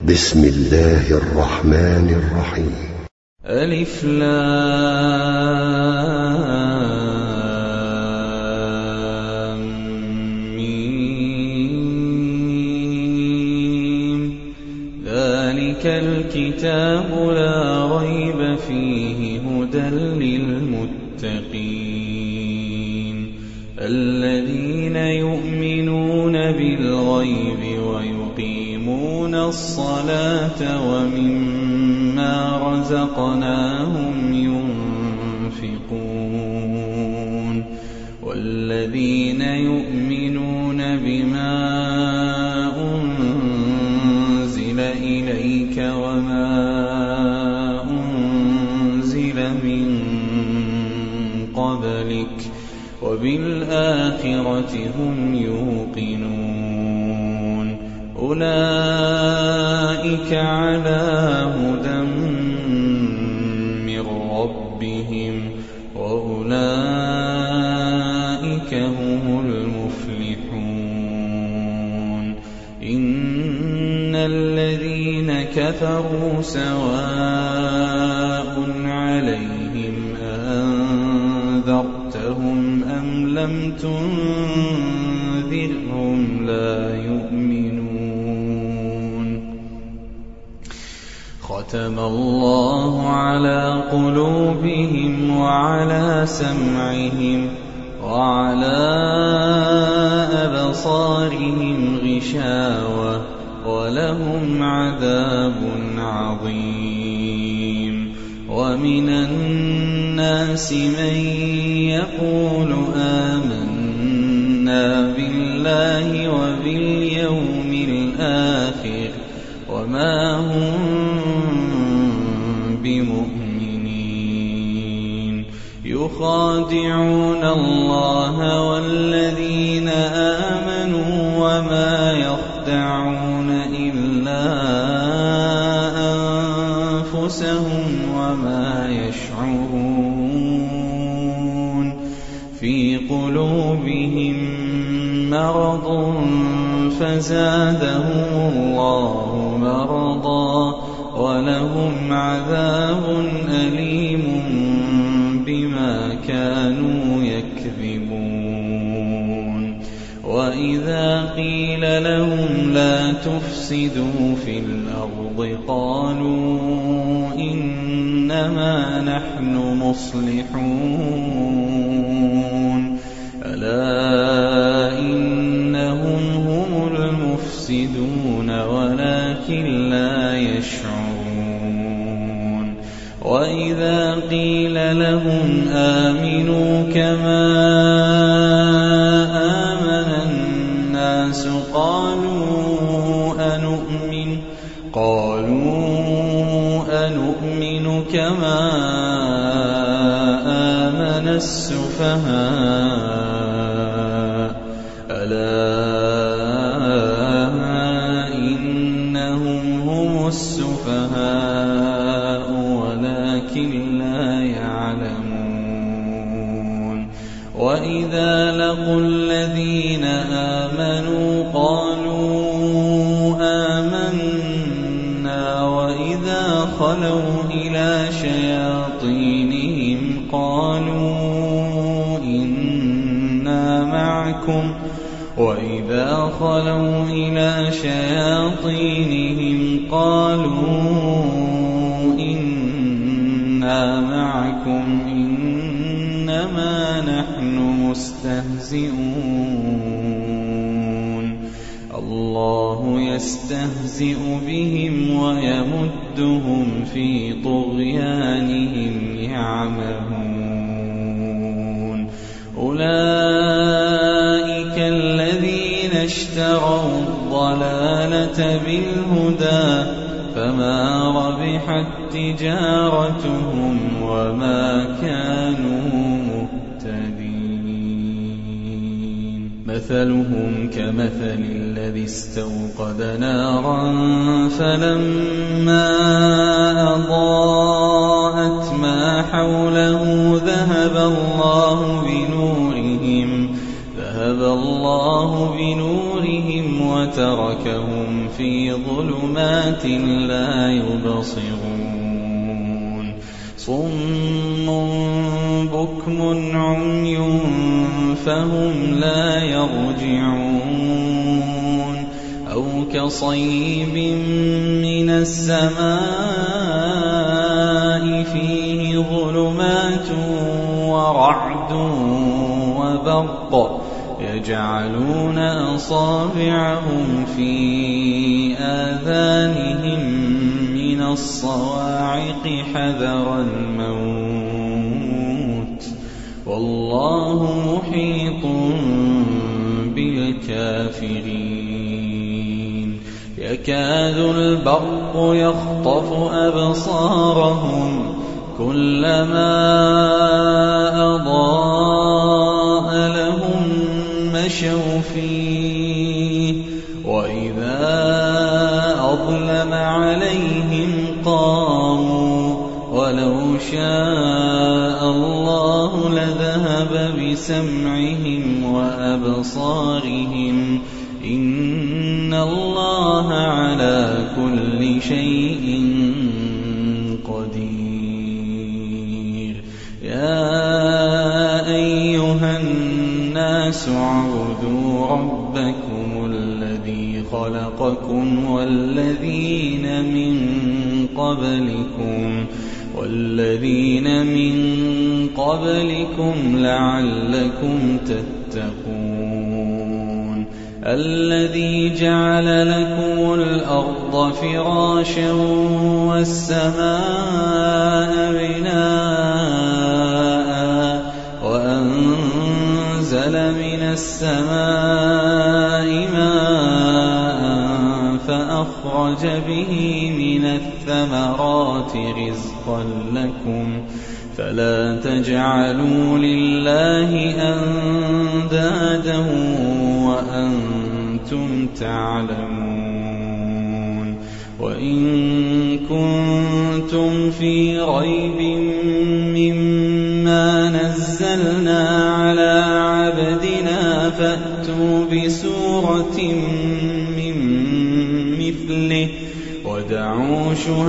بسم الله الرحمن الرحيم. ألف لام ميم. ذلك الكتاب لا ريب فيه هدى للمتقين الذين يؤمنون بالغيب ويقيمون الصلاة ومما رزقناهم ينفقون والذين يؤمنون بما أنزل إليك وما أنزل من قبلك وبالآخرة هم يوقنون أولئك على هدى من ربهم وأولئك هم المفلحون إن الذين كفروا سواء عليهم أنذرتهم أم لم تنذرهم لا يؤمنون ختم الله على قلوبهم وعلى سمعهم وعلى أبصارهم غشاوة ولهم عذاب عظيم ومن الناس من يقول آمنا بالله وباليوم الآخر وما هم بمؤمنين يخادعون الله والذين آمنوا وما يخدعون إلا أنفسهم وما يشعرون في قلوبهم مرض فزادهم الله مرضا ولهم عذاب أليم بما كانوا يكذبون وإذا قيل لهم لا تفسدوا في الأرض قالوا إنما نحن مصلحون ألا إنهم هم المفسدون ولكن لا يشعرون وإذا قيل لهم آمنوا كما آمن الناس قالوا أنؤمن كما آمن السفهاء ألا إنهم هم السفهاء ولكن لا يعلمون وإذا لقوا الذين آمنوا قالوا آمنا وإذا خلوا إلى شياطينهم قالوا إنا معكم إنما نحن مستهزئون الله يستهزئ بهم ويمدهم في طغيانهم يعمهون أولئك الذين اشتروا الضلالة بالهدى فما ربحت تجارتهم وما كانوا مهتدين مثلهم كمثل الذي استوقد نارا فلما أضاءت ما حوله ذهب الله بنورهم وتركهم في ظلمات لا يبصرون صم بكم عمي فهم لا يرجعون أو كصيب من السماء فيه ظلمات ورعد وبرق يجعلون أصابعهم في آذانهم من الصواعق حذر الموت والله محيط بالكافرين يكاد البرق يخطف أبصارهم كلما أضاء لهم مشوا فيه وإذا أظلم عليهم قاموا ولو شاء الله لذهب بسمعهم وأبصارهم إن الله على كل شيء قدير يا أيها الناس اعبدوا ربكم الذي خلقكم والذين من قبلكم لعلكم تتقون الذي جعل لكم الأرض فراشا والسماء بناء وأنزل من السماء ماء فأخرج به من الثمرات رزقا لكم فلا تجعلوا لله أندادا وأنتم تعلمون وإن كنتم في ريب مما نزلنا على عبدنا فأتوا بسورة من مثله ودعوا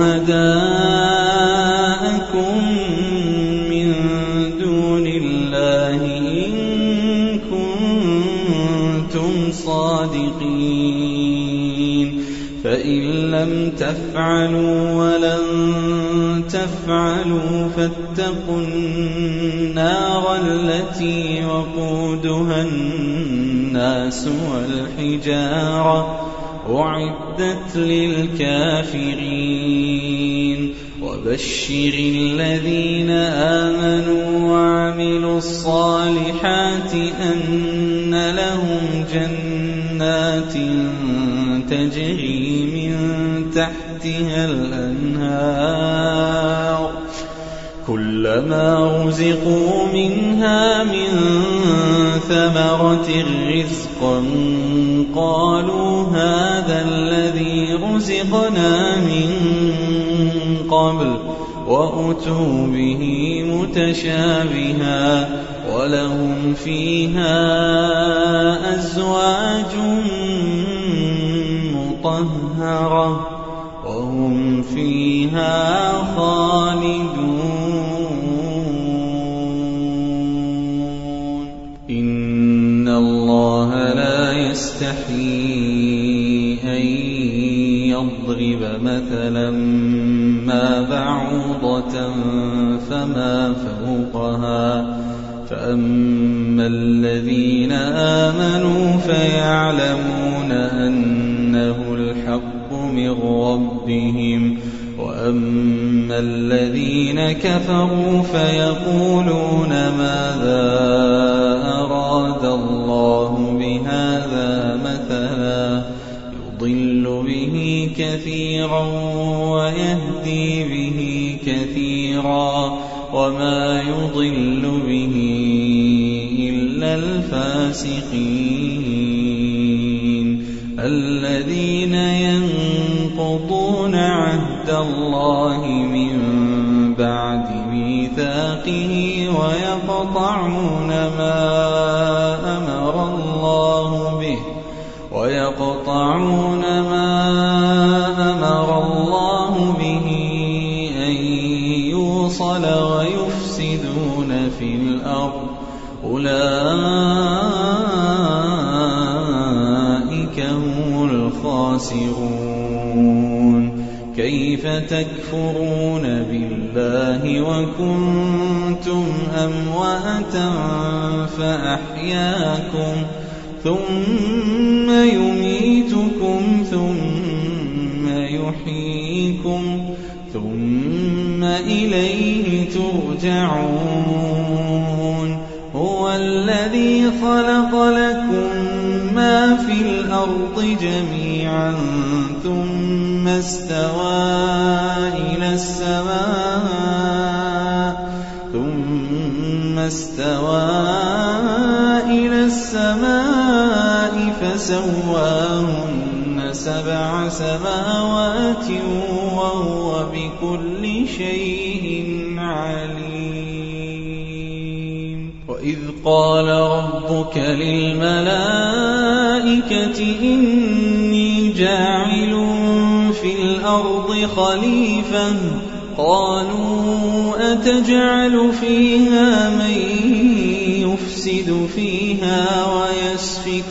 شهداءكم من دون الله إن كنتم صادقين فإن لم تفعلوا ولن تفعلوا فاتقوا النار التي وقودها الناس والحجارة أعدت للكافرين وبشر الذين آمنوا وعملوا الصالحات أن لهم جنات تجري من تحتها الأنهار كلما رزقوا منها من ثمرة رزقا قالوا هذا الذي رزقنا من قبل وأتوا به متشابها ولهم فيها أزواج مطهرة وهم فيها خالدون إن الله لا يستحيي أن يضرب مثلا ما بعوضة فما فوقها فأما الذين آمنوا فيعلمون أنه الحق من ربهم وأما الذين كفروا فيقولون ماذا أراد الله بهذا مثلا يضل به كثيرا ويهدي به كثيرا وما يضل به إلا الفاسقين الذين ينقضون عهد الله من بعد ميثاقه ويقطعون ما أمر الله به أن يوصل ويفسدون في الأرض أولئك هم الخاسرون. كيف تكفرون بالله وكنتم أمواتا فأحياكم ثم يميتكم ثم يحييكم ثم إليه ترجعون. هو الذي خلق لكم ما في الأرض جميعا ثم استوى إلى السماء فسواهن 7 سماوات وهو بكل شيء عليم. وإذ قال ربك للملائكة إني جاعل في الأرض خليفة قالوا أتجعل فيها من يفسد فيها ويسفك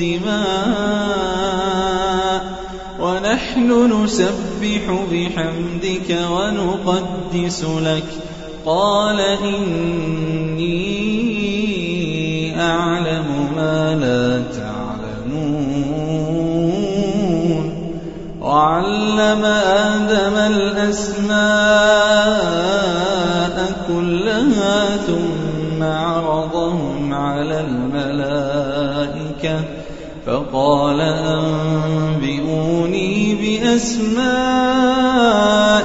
الدماء ونحن نسبح بحمدك ونقدس لك قال إني أعلم ما لا تعلمون. وعلم آدم الأسماء كلها ثم عرضهم على الملائكة فقال أنبئوني بأسماء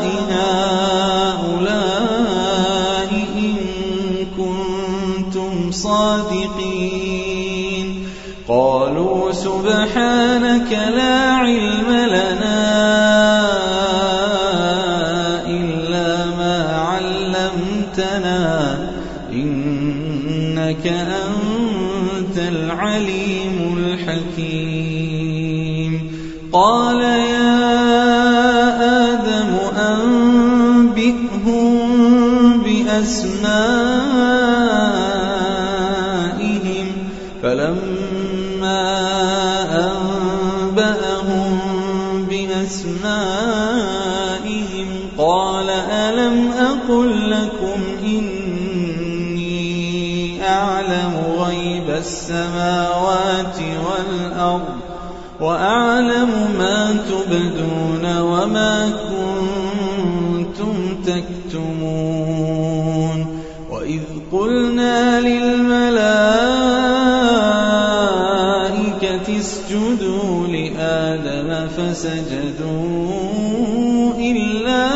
هؤلاء إن كنتم صادقين. قالوا سبحانك لا علم لنا إلا ما علمتنا إنك أنت العليم الحكيم. قال يا آدم أنبئهم بأسمائهم فلما أنبأهم بأسمائهم قال ألم أقل لكم إني أعلم غيب السماوات والأرض وأعلم ما تبدون وما كنتم تكتمون. وإذ قلنا للملائكة اسجدوا لآدم فسجدوا إلا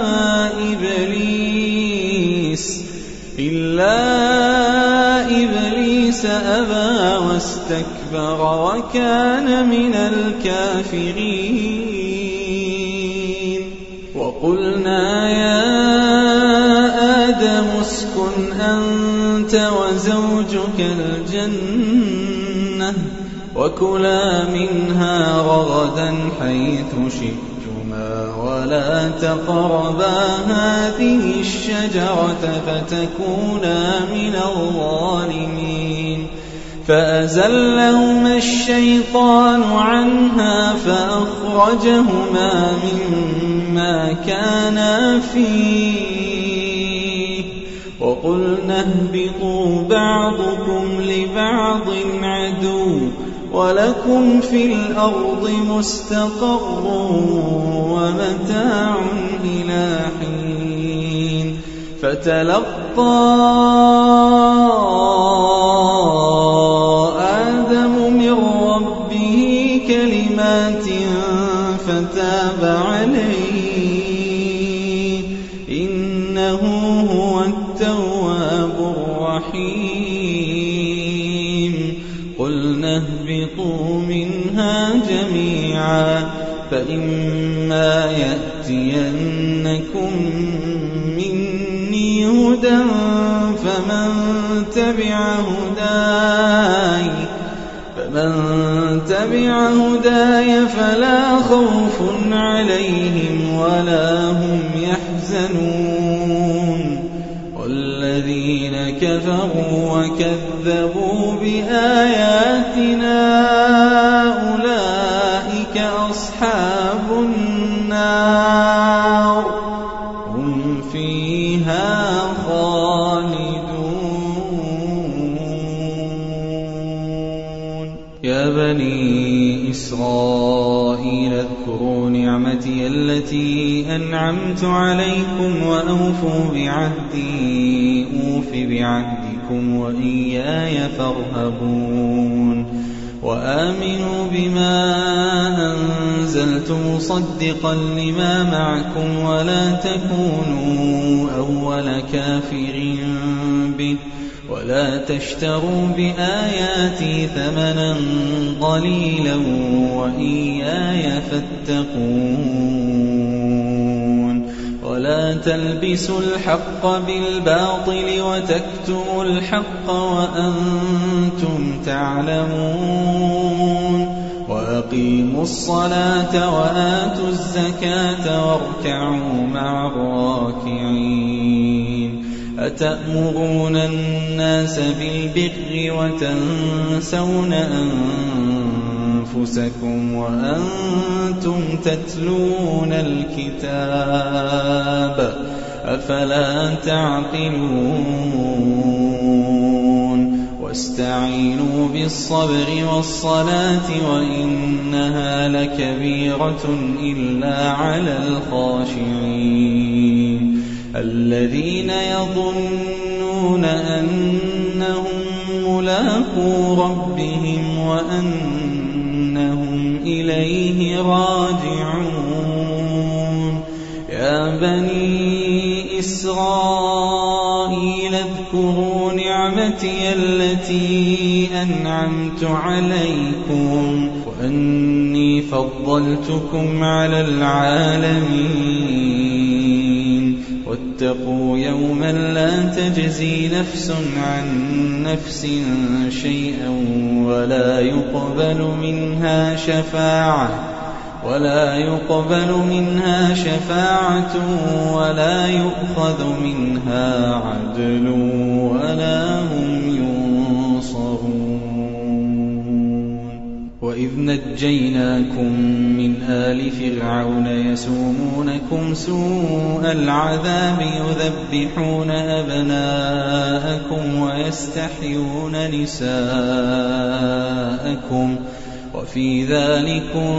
إبليس أبى واستكبر وكان من الكافرين. وقلنا يا آدم اسكن أنت وزوجك الجنة وكلا منها رغدا حيث شئتما ولا تقربا هذه الشجرة فتكونا من الظالمين. فأزلهما الشيطان عنها فأخرجهما مما كانا فيه وقلنا اهبطوا بعضكم لبعض عدو ولكم في الأرض مستقر ومتاع إلى حين. فتلقى آدم من ربه كلمات فتاب عليه إنه هو التواب الرحيم. قلنا اهبطوا منها جميعا فإما يأتينكم مني هدى فمن اتبع هداي فلا خوف عليهم ولا هم يحزنون والذين كفروا وكذبوا بآياتنا أولئك أصحاب النار هم فيها خالدون. يا بني إسرائيل اذكروا نعمتي التي أنعمت عليكم وأوفوا بعهدي أوف بعهدكم وإياي فارهبون وآمنوا بما أنزلت مصدقا لما معكم ولا تكونوا أول كافر به ولا تشتروا بآياتي ثمنا قليلا وإياي فاتقون ولا تلبسوا الحق بالباطل وتكتموا الحق وأنتم تعلمون وأقيموا الصلاة وآتوا الزكاة واركعوا مع الراكعين. أتأمرون الناس بالبر وتنسون أنفسكم وأنتم تتلون الكتاب أفلا تعقلون واستعينوا بالصبر والصلاة وإنها لكبيرة إلا على الخاشعين الذين يظنون أنهم ملاقو ربهم وأنهم إليه راجعون. يا بني إسرائيل اذكروا نعمتي التي أنعمت عليكم وأني فضلتكم على العالمين واتقوا يوما لا تجزي نفس عن نفس شيئا ولا يقبل منها شفاعة ولا يؤخذ منها عدل ولا هم ينصرون. وإذ نجيناكم من آل فرعون يسومونكم سوء العذاب يذبحون أبناءكم ويستحيون نساءكم وفي ذلكم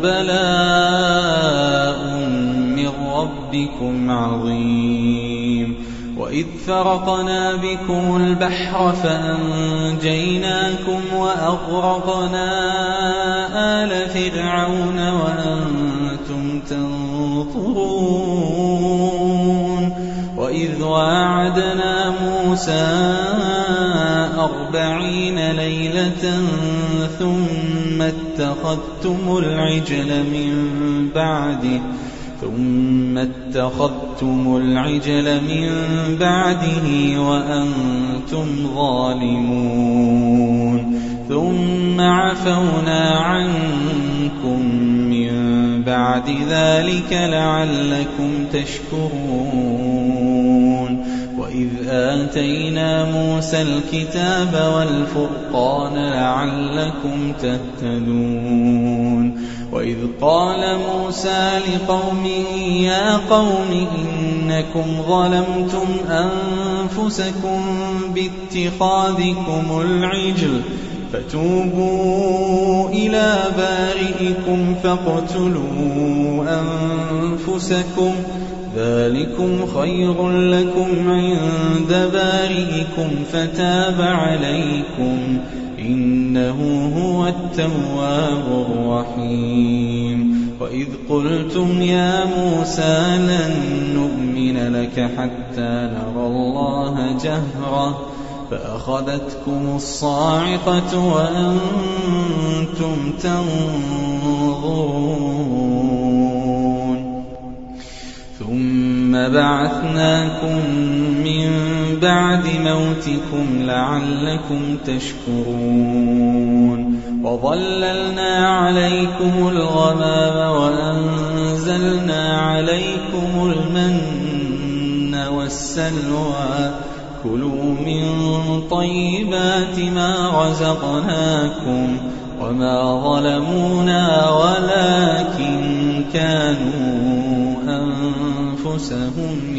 بلاء من ربكم عظيم. وإذ فرقنا بكم البحر فأنجيناكم وأغرقنا آل فرعون وأنتم تنظرون. وإذ واعدنا موسى 40 ليلة ثم اتخذتم العجل من بعده وأنتم ظالمون ثم عفونا عنكم من بعد ذلك لعلكم تشكرون. وإذ آتينا موسى الكتاب والفرقان لعلكم تهتدون. وإذ قال موسى لقومه يا قوم إنكم ظلمتم أنفسكم باتخاذكم العجل فتوبوا إلى بارئكم فاقتلوا أنفسكم ذلكم خير لكم عند بارئكم فتاب عليكم إنه هو التواب الرحيم. وإذ قلتم يا موسى لن نؤمن لك حتى نرى الله جهرة فأخذتكم الصاعقة وأنتم تنظرون ثم بعثناكم من بعد موتكم لعلكم تشكرون. وظللنا عليكم الغمام وأنزلنا عليكم المن والسلوى كلوا من طيبات ما رزقناكم وما ظلمونا ولكن كانوا أنفسهم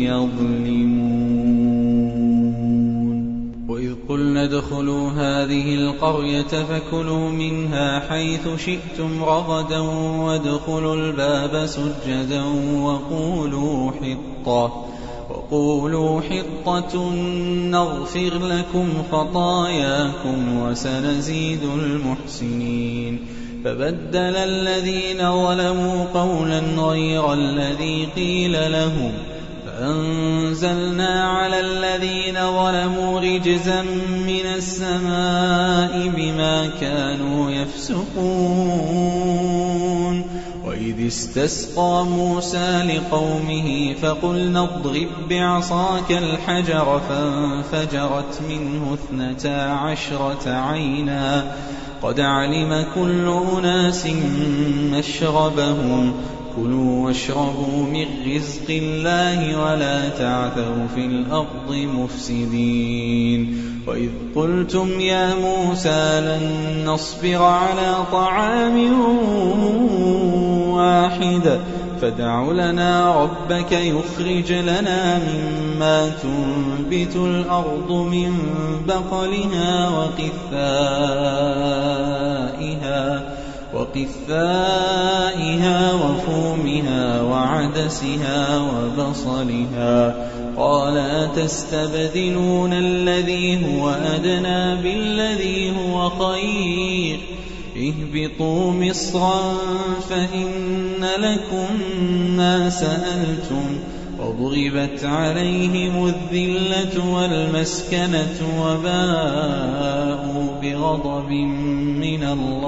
يظلمون. وإذ قلنا ادخلوا هذه القرية فكلوا منها حيث شئتم رغدا وادخلوا الباب سجدا وقولوا حطة نغفر لكم خطاياكم وسنزيد المحسنين. فبدل الذين ظلموا قولا غير الذي قيل لهم فأنزلنا على الذين ظلموا رجزا من السماء بما كانوا يفسقون. وإذ استسقى موسى لقومه فقلنا اضرب بعصاك الحجر فانفجرت منه 12 عينا قد علم كل أناس مشربهم كلوا واشربوا من رزق الله ولا تعثوا في الأرض مفسدين. وإذ قلتم يا موسى لن نصبر على طعام واحد فادع لنا ربك يخرج لنا مما تنبت الأرض من بقلها وقثائها وفومها وعدسها وبصلها قال أتستبدلون الذي هو أدنى بالذي هو خير اهبطوا مصرا فإن لكم ما سألتم وضربت عليهم الذلة والمسكنة وباءوا بغضب من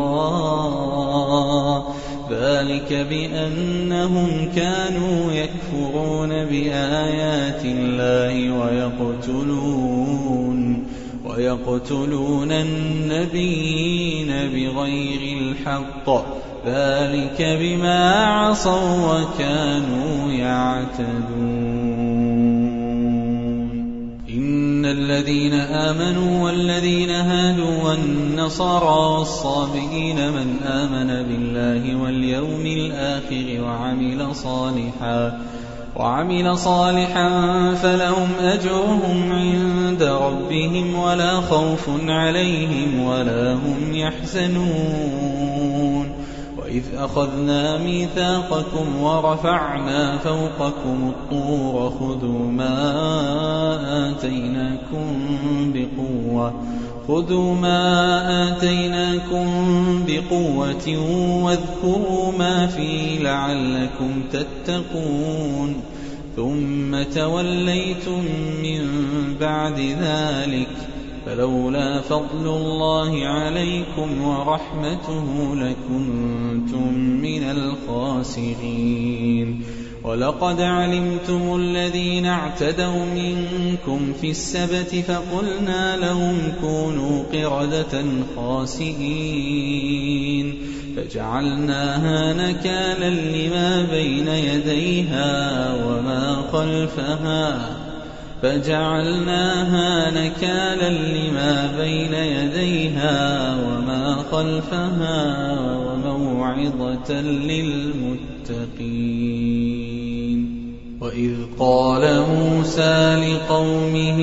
الله ذلك بأنهم كانوا يكفرون بآيات الله ويقتلون النبيين بغير الحق ذلك بما عصوا وكانوا يعتدون. إن الذين آمنوا والذين هادوا والنصارى والصابئين من آمن بالله واليوم الآخر وعمل صالحا فلهم أجرهم عند ربهم ولا خوف عليهم ولا هم يحزنون. وإذ أخذنا ميثاقكم ورفعنا فوقكم الطور خذوا ما آتيناكم بقوة واذكروا ما فيه لعلكم تتقون. ثم توليتم من بعد ذلك فلولا فضل الله عليكم ورحمته لكنتم من الخاسرين. ولقد علمتم الذين اعتدوا منكم في السبت فقلنا لهم كونوا قردة خاسئين فجعلناها نكالا لما بين يديها وما خلفها وموعظة للمتقين. وإذ قال موسى لقومه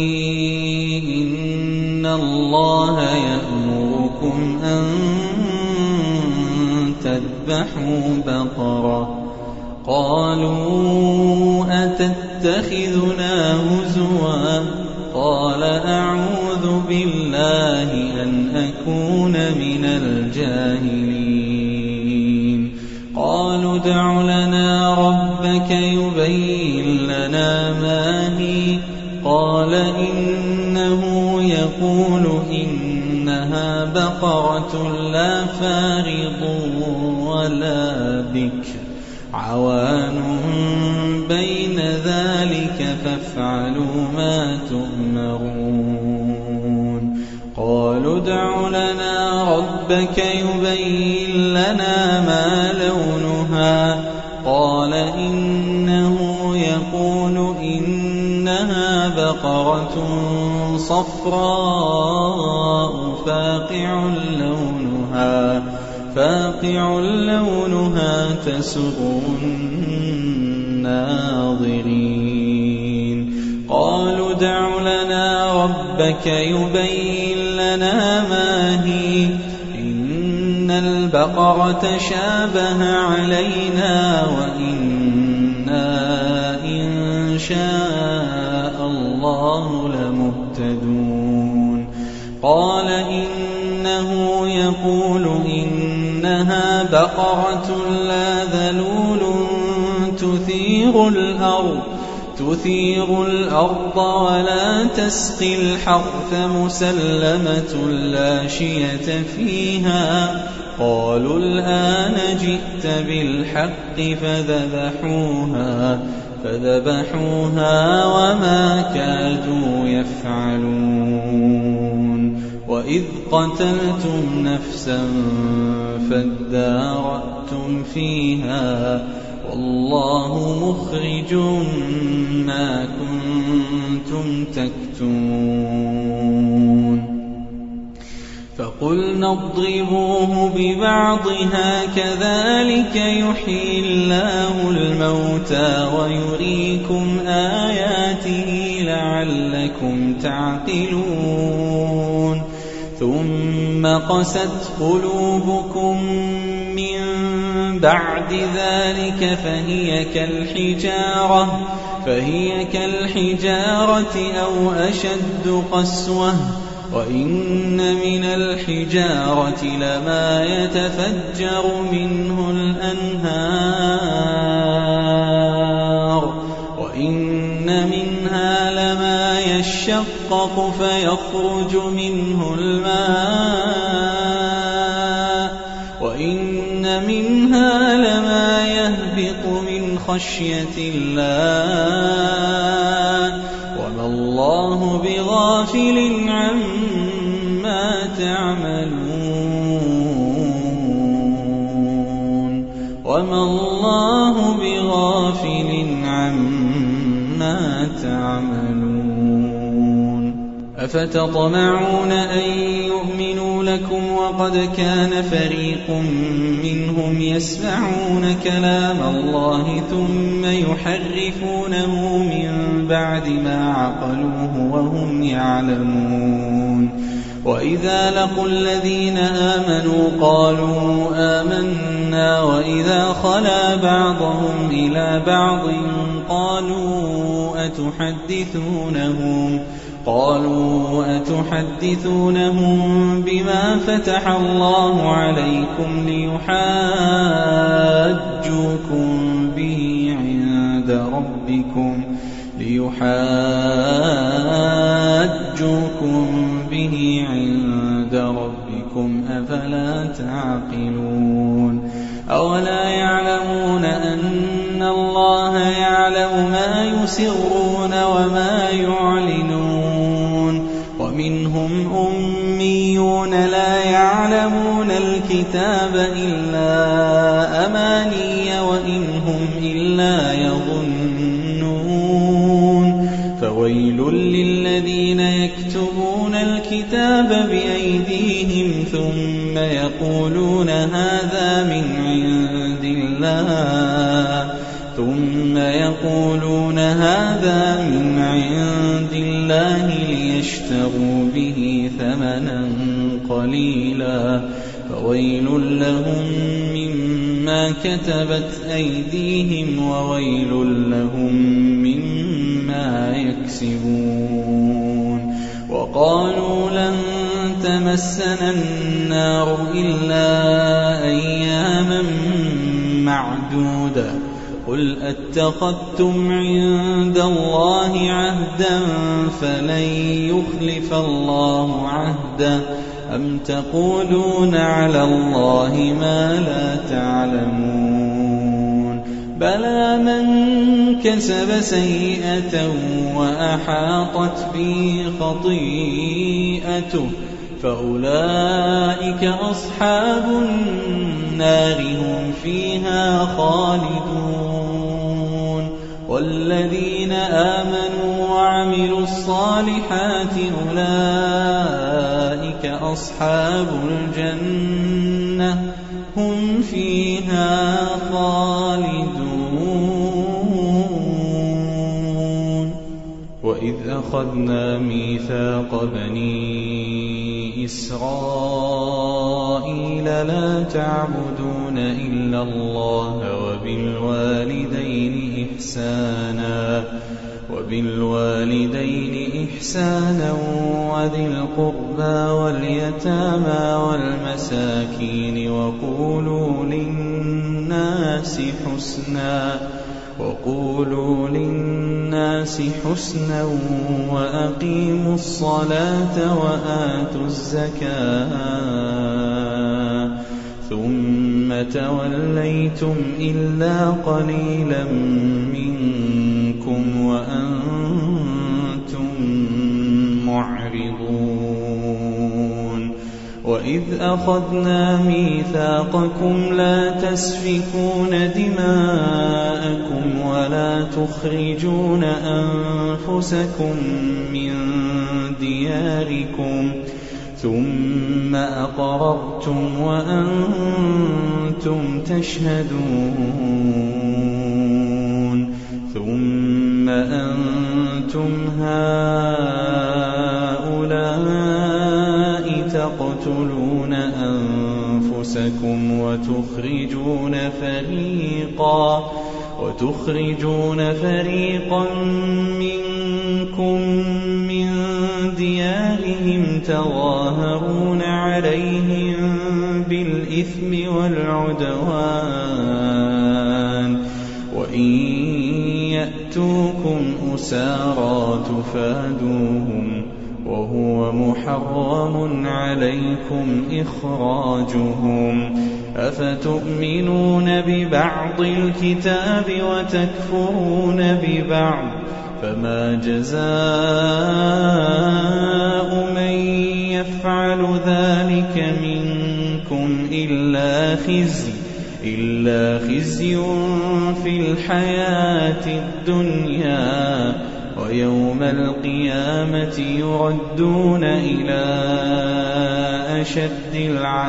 إن الله يأمركم أن تذبحوا بقرة قالوا أتتخذنا هزوا قال أعوذ بالله أن أكون من الجاهلين. قالوا ادع لنا ربك يبين لنا ما هي قال إنه يقول إنها بقرة لا فارض ولا بكر عوان بين ذلك فافعلوا ما تؤمرون. قالوا ادع لنا ربك يبين لنا ما لونها قال إنه يقول إنها بقرة صفراء فاقع لونها تسر الناظرين قالوا ادع لنا ربك يبين لنا ما هي إن البقرة شابه علينا وإنا إن شاء الله لمهتدون قال إنه يقول إنها بقرة لا ذلول تثير الأرض ولا تسقي الحرث مسلمة لا شية فيها قالوا الآن جئت بالحق فذبحوها وما كادوا يفعلون وإذ قتلتم نفسا فادارأتم فيها والله مخرج ما كنتم تكتمون فقلنا اضربوه ببعضها كذلك يحيي الله الموتى ويريكم آياته لعلكم تعقلون ثم قست قلوبكم من بعد ذلك فهي كالحجارة أو أشد قسوة وإن من الحجارة لما يتفجر منه الأنهار وإن منها لما يشقق فيخرج منه الماء وإن منها لما يهبط من خشية الله وما الله بغافل عما تعملون أفتطمعون أن يؤمنوا لكم وقد كان فريق منهم يسمعون كلام الله ثم يحرفونه من بعد ما عقلوه وهم يعلمون وإذا لقوا الذين آمنوا قالوا آمنا وإذا خلا بعضهم إلى بعض قالوا أتحدثونهم بما فتح الله عليكم ليحاجوكم به عند ربكم أفلا تعقلون أولا يعلمون أن الله يعلم ما يسرون وما يعلنون ومنهم أميون لا يعلمون الكتاب إلا أماني وإن هم إلا يظنون فويل للذين يكتبون الكتاب بأيديهم ثم يقولون هذا من عند الله ليشتروا به ثمنا قليلا فويل لهم مما كتبت أيديهم وويل لهم مما يكسبون وقالوا لن تمسنا النار إلا أياما معدودة قل أتخذتم عند الله عهدا فلن يخلف الله عهده أم تقولون على الله ما لا تعلمون بلى من كسب سيئة وأحاطت به خطيئته فأولئك أصحاب النار هم فيها خالدون والذين آمنوا وعملوا الصالحات أولئك أصحاب الجنة هم فيها خالدون وإذ أخذنا ميثاق بني إسرائيل لا تعبدون إلا الله وبالوالدين إحسانا وذي القربى واليتامى والمساكين وقولوا للناس حسنا وأقيموا الصلاة وآتوا الزكاة ثم توليتم إلا قليلا منكم وأنتم معرضون وإذ أخذنا ميثاقكم لا تسفكون دماءكم ولا تخرجون أنفسكم من دياركم ثم أقررتم وأنتم تشهدون ثم أنتم هؤلاء تقتلون أنفسكم وتخرجون فريقا منكم من ديارهم تظاهرون عليهم بالإثم والعدوان وإن يأتوكم أسارى تفادوهم وهو محرم عليكم إخراجهم أفتؤمنون ببعض الكتاب وتكفرون ببعض فما جزاء من يفعل ذلك منكم إلا خزي في الحياة الدنيا ويوم القيامة يردون إلى أشد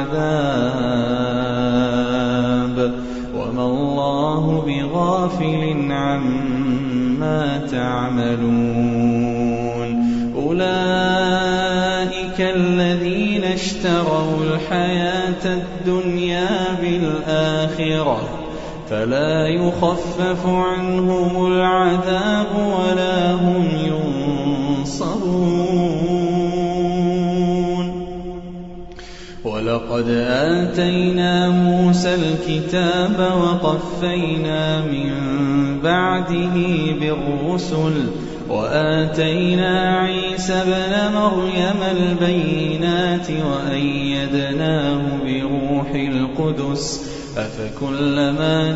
العذاب وما الله بغافل عما تعملون أولئك الذين اشتروا الحياة الدنيا بالآخرة فلا يخفف عنهم العذاب ولا هم ينصرون ولقد آتينا موسى الكتاب وقفينا من بعده بالرسل وآتينا عيسى ابن مريم البينات وأيدناه بروح القدس أفكلما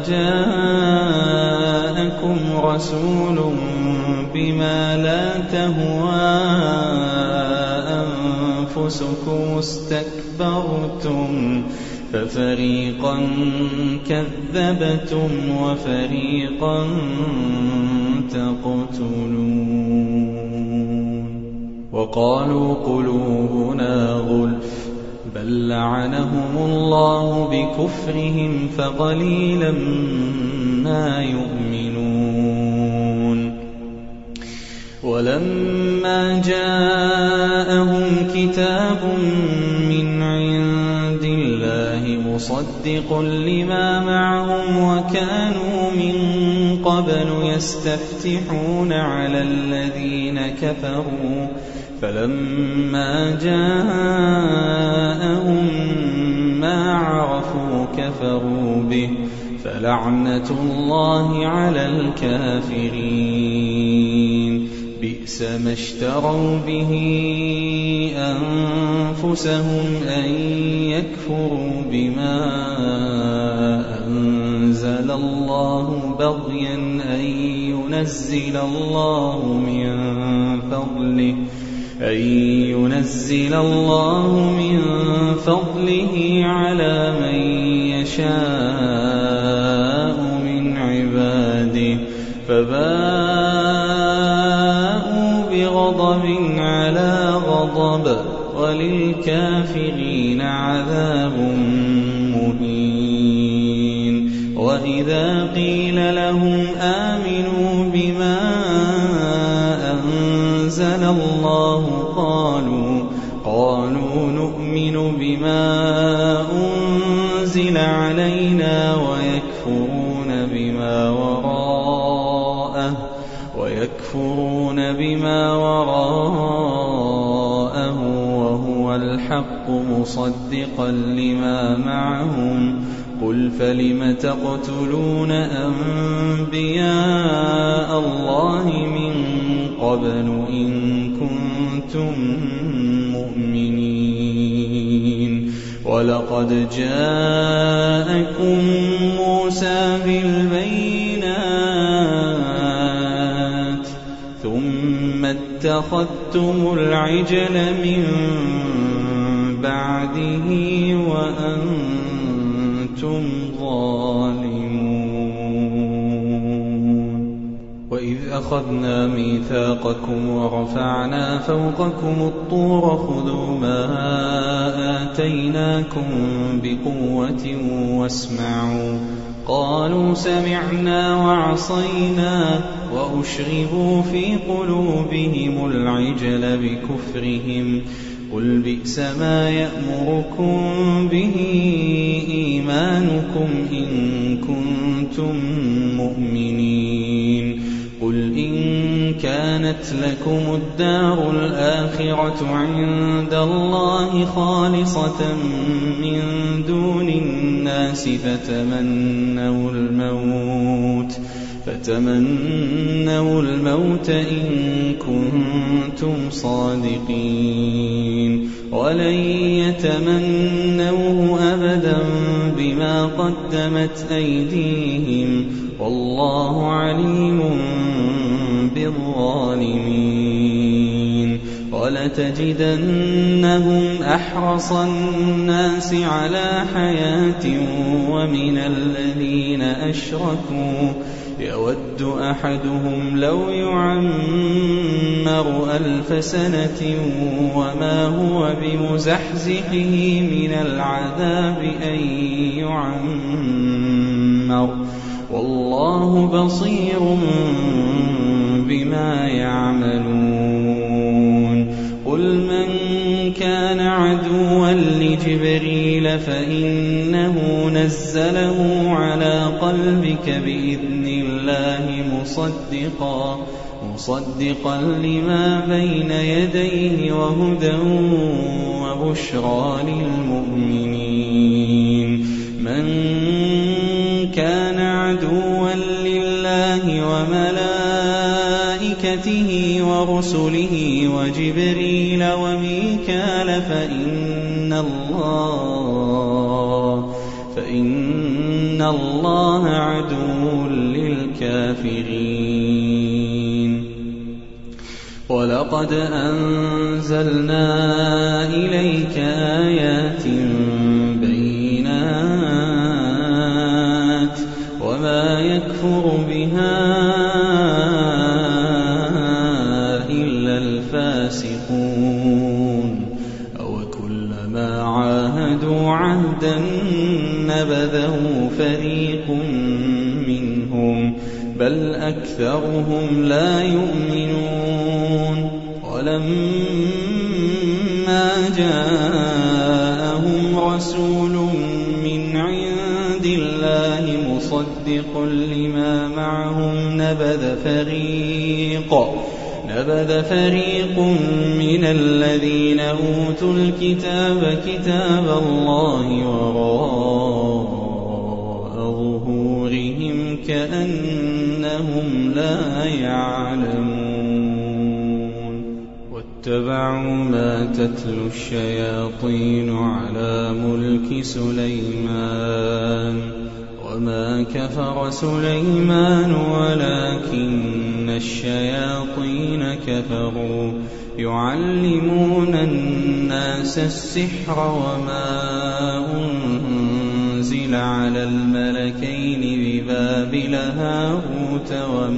جاءكم رسول بما لا تهوى أنفسكم استكبرتم ففريقا كذبتم وفريقا تقتلون وقالوا قلوبنا غلف بل لعنهم الله بكفرهم فقليلا ما يؤمنون ولما جاءهم كتاب من عند الله مصدق لما معهم وكانوا من قبل يستفتحون على الذين كفروا فلما جاءهم ما عرفوا كفروا به فلعنة الله على الكافرين بئس ما اشتروا به أنفسهم أن يكفروا بما أنزل الله بغيا أن ينزل الله من فضله أن ينزل الله من فضله على من يشاء من عباده فباءوا بغضب على غضب وللكافرين عذاب مهين. وإذا قيل لهم آمنوا بما أنزل الله قالوا نؤمن بما أنزل علينا ويكفرون بما وراءه وهو الحق مصدقا لما معهم قل فلم تقتلون أنبياء الله من قبل إن كنتم مؤمنين. ولقد جاءكم موسى بالبينات ثم اتخذتم العجل من بعده وأنتم ظالمون. وإذ أخذنا ميثاقكم ورفعنا فوقكم الطور خذوا ما آتيناكم بقوة واسمعوا قالوا سمعنا وعصينا وأشربوا في قلوبهم العجل بكفرهم قل بئس ما يأمركم به إيمانكم إن كنتم مؤمنين. قل إن كانت لكم الدار الآخرة عند الله خالصة من دون الناس فتمنوا الموت إن كنتم صادقين ولن يتمنوه أبدا بما قدمت أيديهم والله عليم بالظالمين. ولتجدنهم أحرص الناس على حياة ومن الذين أشركوا يود أحدهم لو يعمر 1000 سنة وما هو بمزحزحه من العذاب أن يعمر والله بصير بما يعملون. قل من كان عدوا لجبريل فإنه نزله على قلبك بإذن الله مصدقا لما بين يديه وهدى وبشرى للمؤمنين. من كان عدوا لله وملائكته ورسله وجبريل وميكال فإن الله عدو للكافرين. ولقد أنزلنا إليك آيات بينات وما يكفر بها إلا الفاسقون أوكلما عاهدوا عهدا نبذه فريق منهم بل أكثرهم لا يؤمنون. ولما جاءهم رسول من عند الله مصدق لما معهم نبذ فريق من الذين أوتوا الكتاب كتاب الله وراء ظهورهم كأنهم لا يعلمون. واتبعوا ما تتلو الشياطين على ملك سليمان وما كفر سليمان ولكن الشياطين كفروا يعلمون الناس السحر وما أنزل على الملكين ببابل هاروت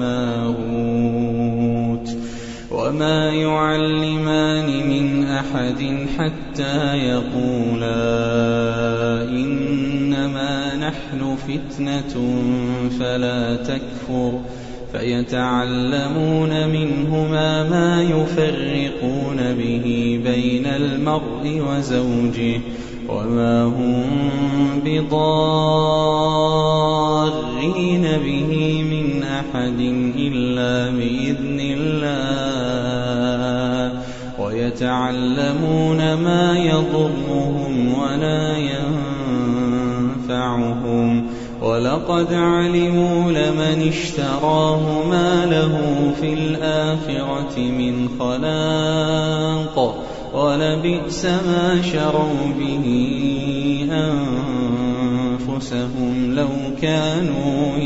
وماروت وما يعلمان من أحد حتى يقولا إنما نحن فتنة فلا تكفر فيتعلمون منهما ما يفرقون به بين المرء وزوجه وما هم بضارين به من أحد إلا بإذن الله ويتعلمون ما يضرهم ولا ينفعهم ولقد علموا لمن اشتراه ما له في الآخرة من خلاق ولبئس ما شروا به أنفسهم لو كانوا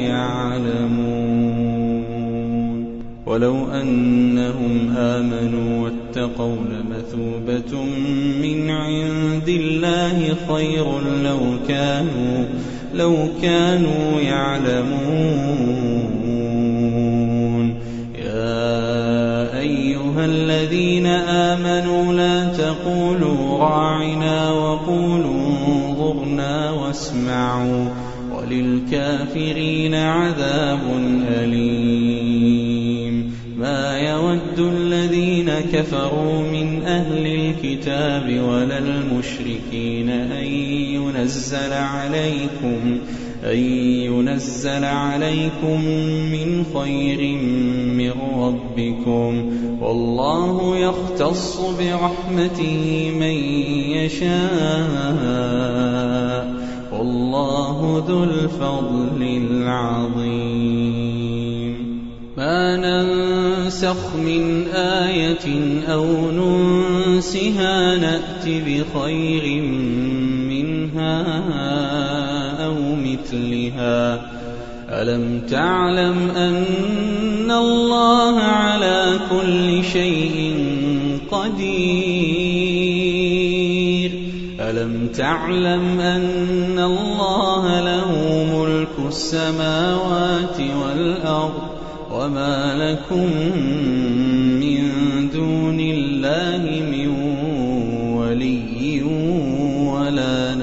يعلمون ولو أنهم آمنوا واتقوا لمثوبة من عند الله خير لو كانوا يعلمون يا أيها الذين آمنوا لا تقولوا راعنا وقولوا انظرنا واسمعوا وللكافرين عذاب أليم ما يود الذين كفروا من أهل الكتاب ولا المشركين أن ينزل عليكم من خير من ربكم والله يختص برحمته من يشاء والله ذو الفضل العظيم ما ننسخ من آية أو ننسها نأت بخير منها أو مثلها ألم تعلم أن الله على كل شيء قدير ألم تعلم أن الله له ملك السماوات والأرض وما لكم من دون الله من ولي ولا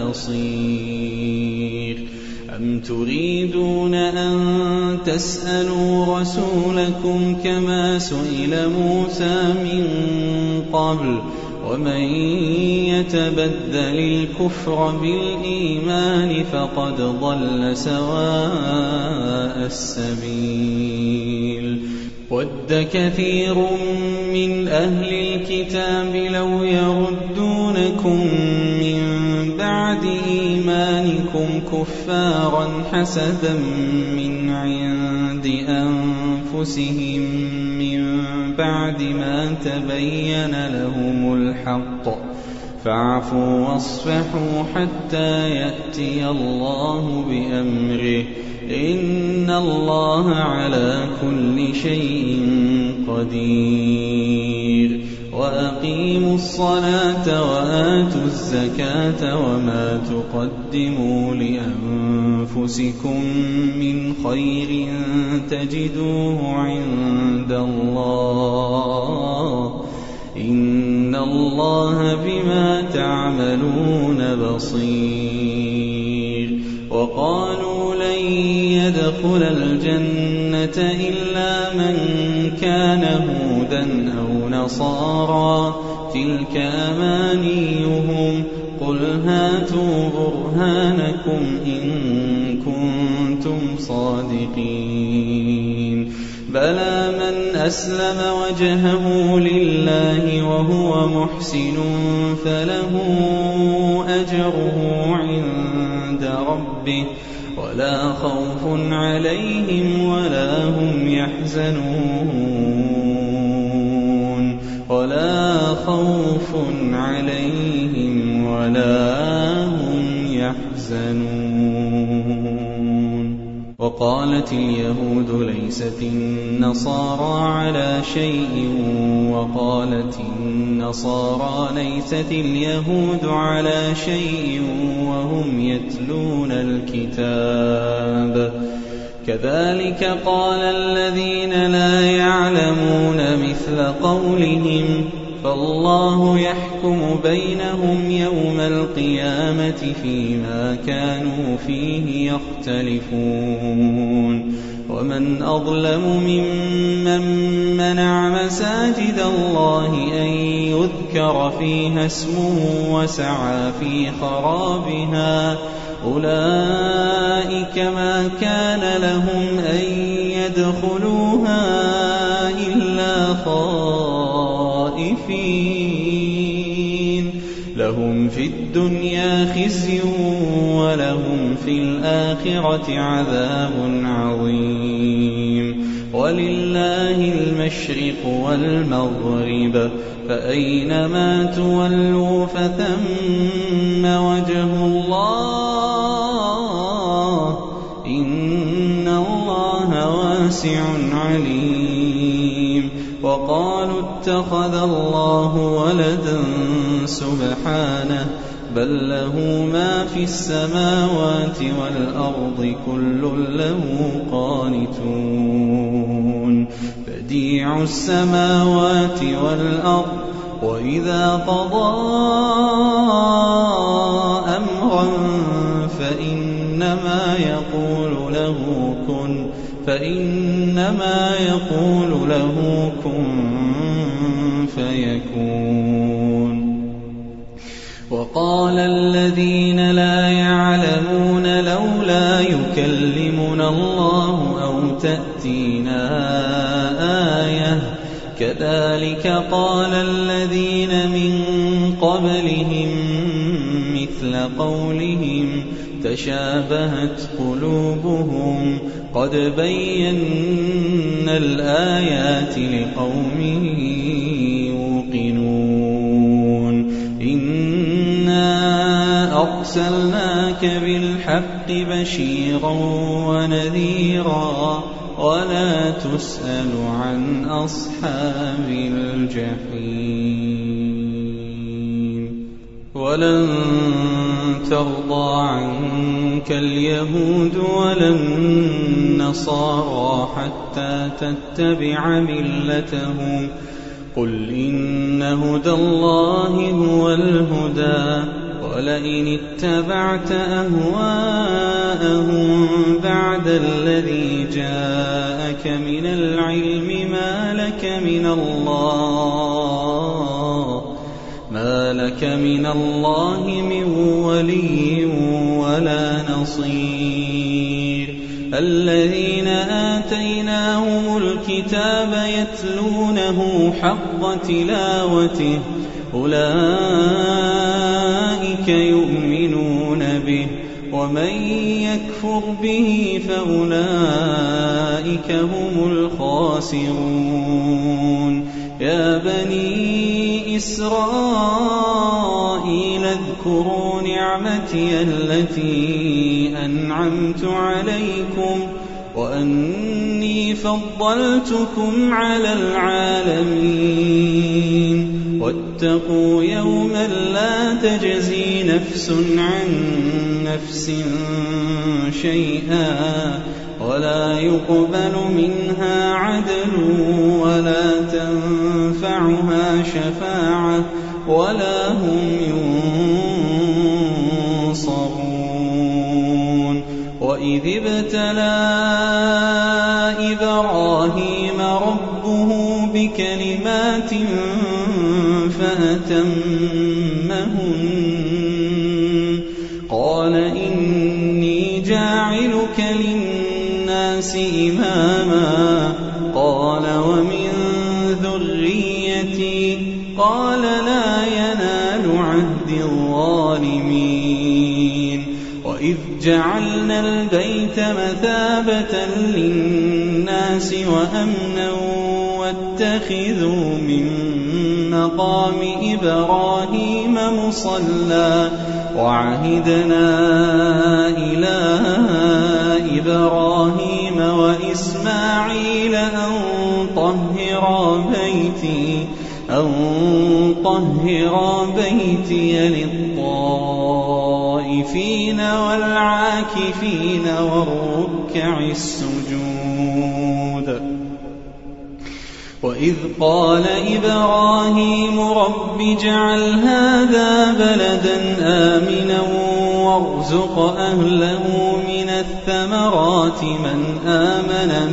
نصير أم تريدون أن تسألوا رسولكم كما سئل موسى من قبل ومن يتبدل الكفر بالإيمان فقد ضل سواء السبيل ود كثير من أهل الكتاب لو يردونكم من بعد إيمانكم كفارا حسدا من عند أنفسهم من بعد ما تبين لهم الحق فاعفوا واصفحوا حتى يأتي الله بأمره إن الله على كل شيء قدير وأقيموا الصلاة وآتوا الزكاة وما تقدموا لأنفسكم من خير تجدوه عند الله إن الله بما تعملون بصير وقالوا لن يدخل الجنة إلا من كان هودا أو نصارى تلك أمانيهم قل هاتوا برهانكم إن كنتم صادقين بلى من أسلم وجهه لله وهو محسن فله أجره عند ربه ولا خوف عليهم ولا هم يحزنون وقالت اليهود ليست النصارى على شيء وقالت النصارى ليست اليهود على شيء وهم يتلون الكتاب كذلك قال الذين لا يعلمون مثل قولهم فالله يحكم بينهم يوم القيامة فيما كانوا فيه يختلفون ومن أظلم ممن منع مساجد الله أن يذكر فيها اسمه وسعى في خرابها أولئك ما كان لهم أن يدخلوها إلا خائفين لهم في الدنيا خزي ولهم في الآخرة عذاب عظيم ولله المشرق والمغرب فأينما تولوا فثم وجه الله إن الله واسع عليم وقالوا اتخذ الله ولدا سبحانه بل له ما في السماوات والأرض كل له قانتون بديع السماوات والأرض وإذا قضى أمرا فإنما يقول له كن فيكون وقال الذين لا يعلمون لولا يكلمنا الله أو تأتينا آية كذلك قال الذين من قبلهم مثل قولهم تشابهت قلوبهم قد بينا الآيات لقوم يوقنون إنا أرسلناك بالحق بشيرا ونذيرا ولا تسأل عن أصحاب الجحيم ولن ترضى عنك اليهود ولا النصارى حتى تتبع ملتهم قل إن هدى الله هو الهدى ولئن اتبعت أهواءهم بعد الذي جاءك من العلم ما لك من الله من ولي ولا نصير الذين آتيناهم الكتاب يتلونه حق تلاوته أولئك يؤمنون به ومن يكفر به فأولئك هم الخاسرون يا بني إسرائيل اذكروا نعمتي التي أنعمت عليكم وأني فضلتكم على العالمين واتقوا يوما لا تجزي نفس عن نفس شيئا ولا يقبل منها عدل ولا تنفعها شفاعة ولا هم ينصرون وإذ ابتلى إبراهيم ربه بكلمات فأتمهن قال إني جاعلك للناس إماما قال ومن ذريتي قال لا ينال عهد الظالمين وإذ جعلنا البيت مثابة للناس وأمنا واتخذوا من مقام إبراهيم مصلى وعهدنا إلى إبراهيم وإسماعيل أن طهرا بيتي للطائفين والعاكفين والركع السجود. وإذ قال إبراهيم رب اجعل هذا بلدا آمنا وارزق أهله من الثمرات من آمن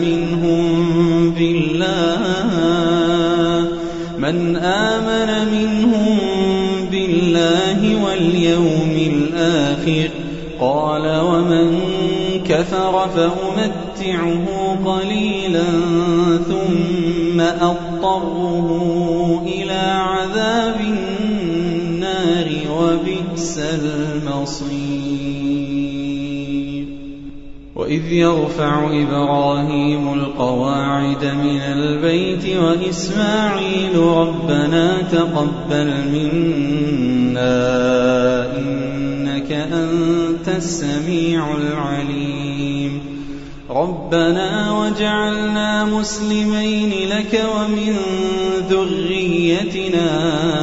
منهم بالله واليوم الآخر. قال ومن كفر فأمتعه قليلا ثم أضطره إلى عذاب النار وبئس المصير. وإذ يرفع إبراهيم القواعد من البيت وإسماعيل ربنا تقبل منا إنك أنت السميع العليم. ربنا وجعلنا مسلمين لك ومن ذريتنا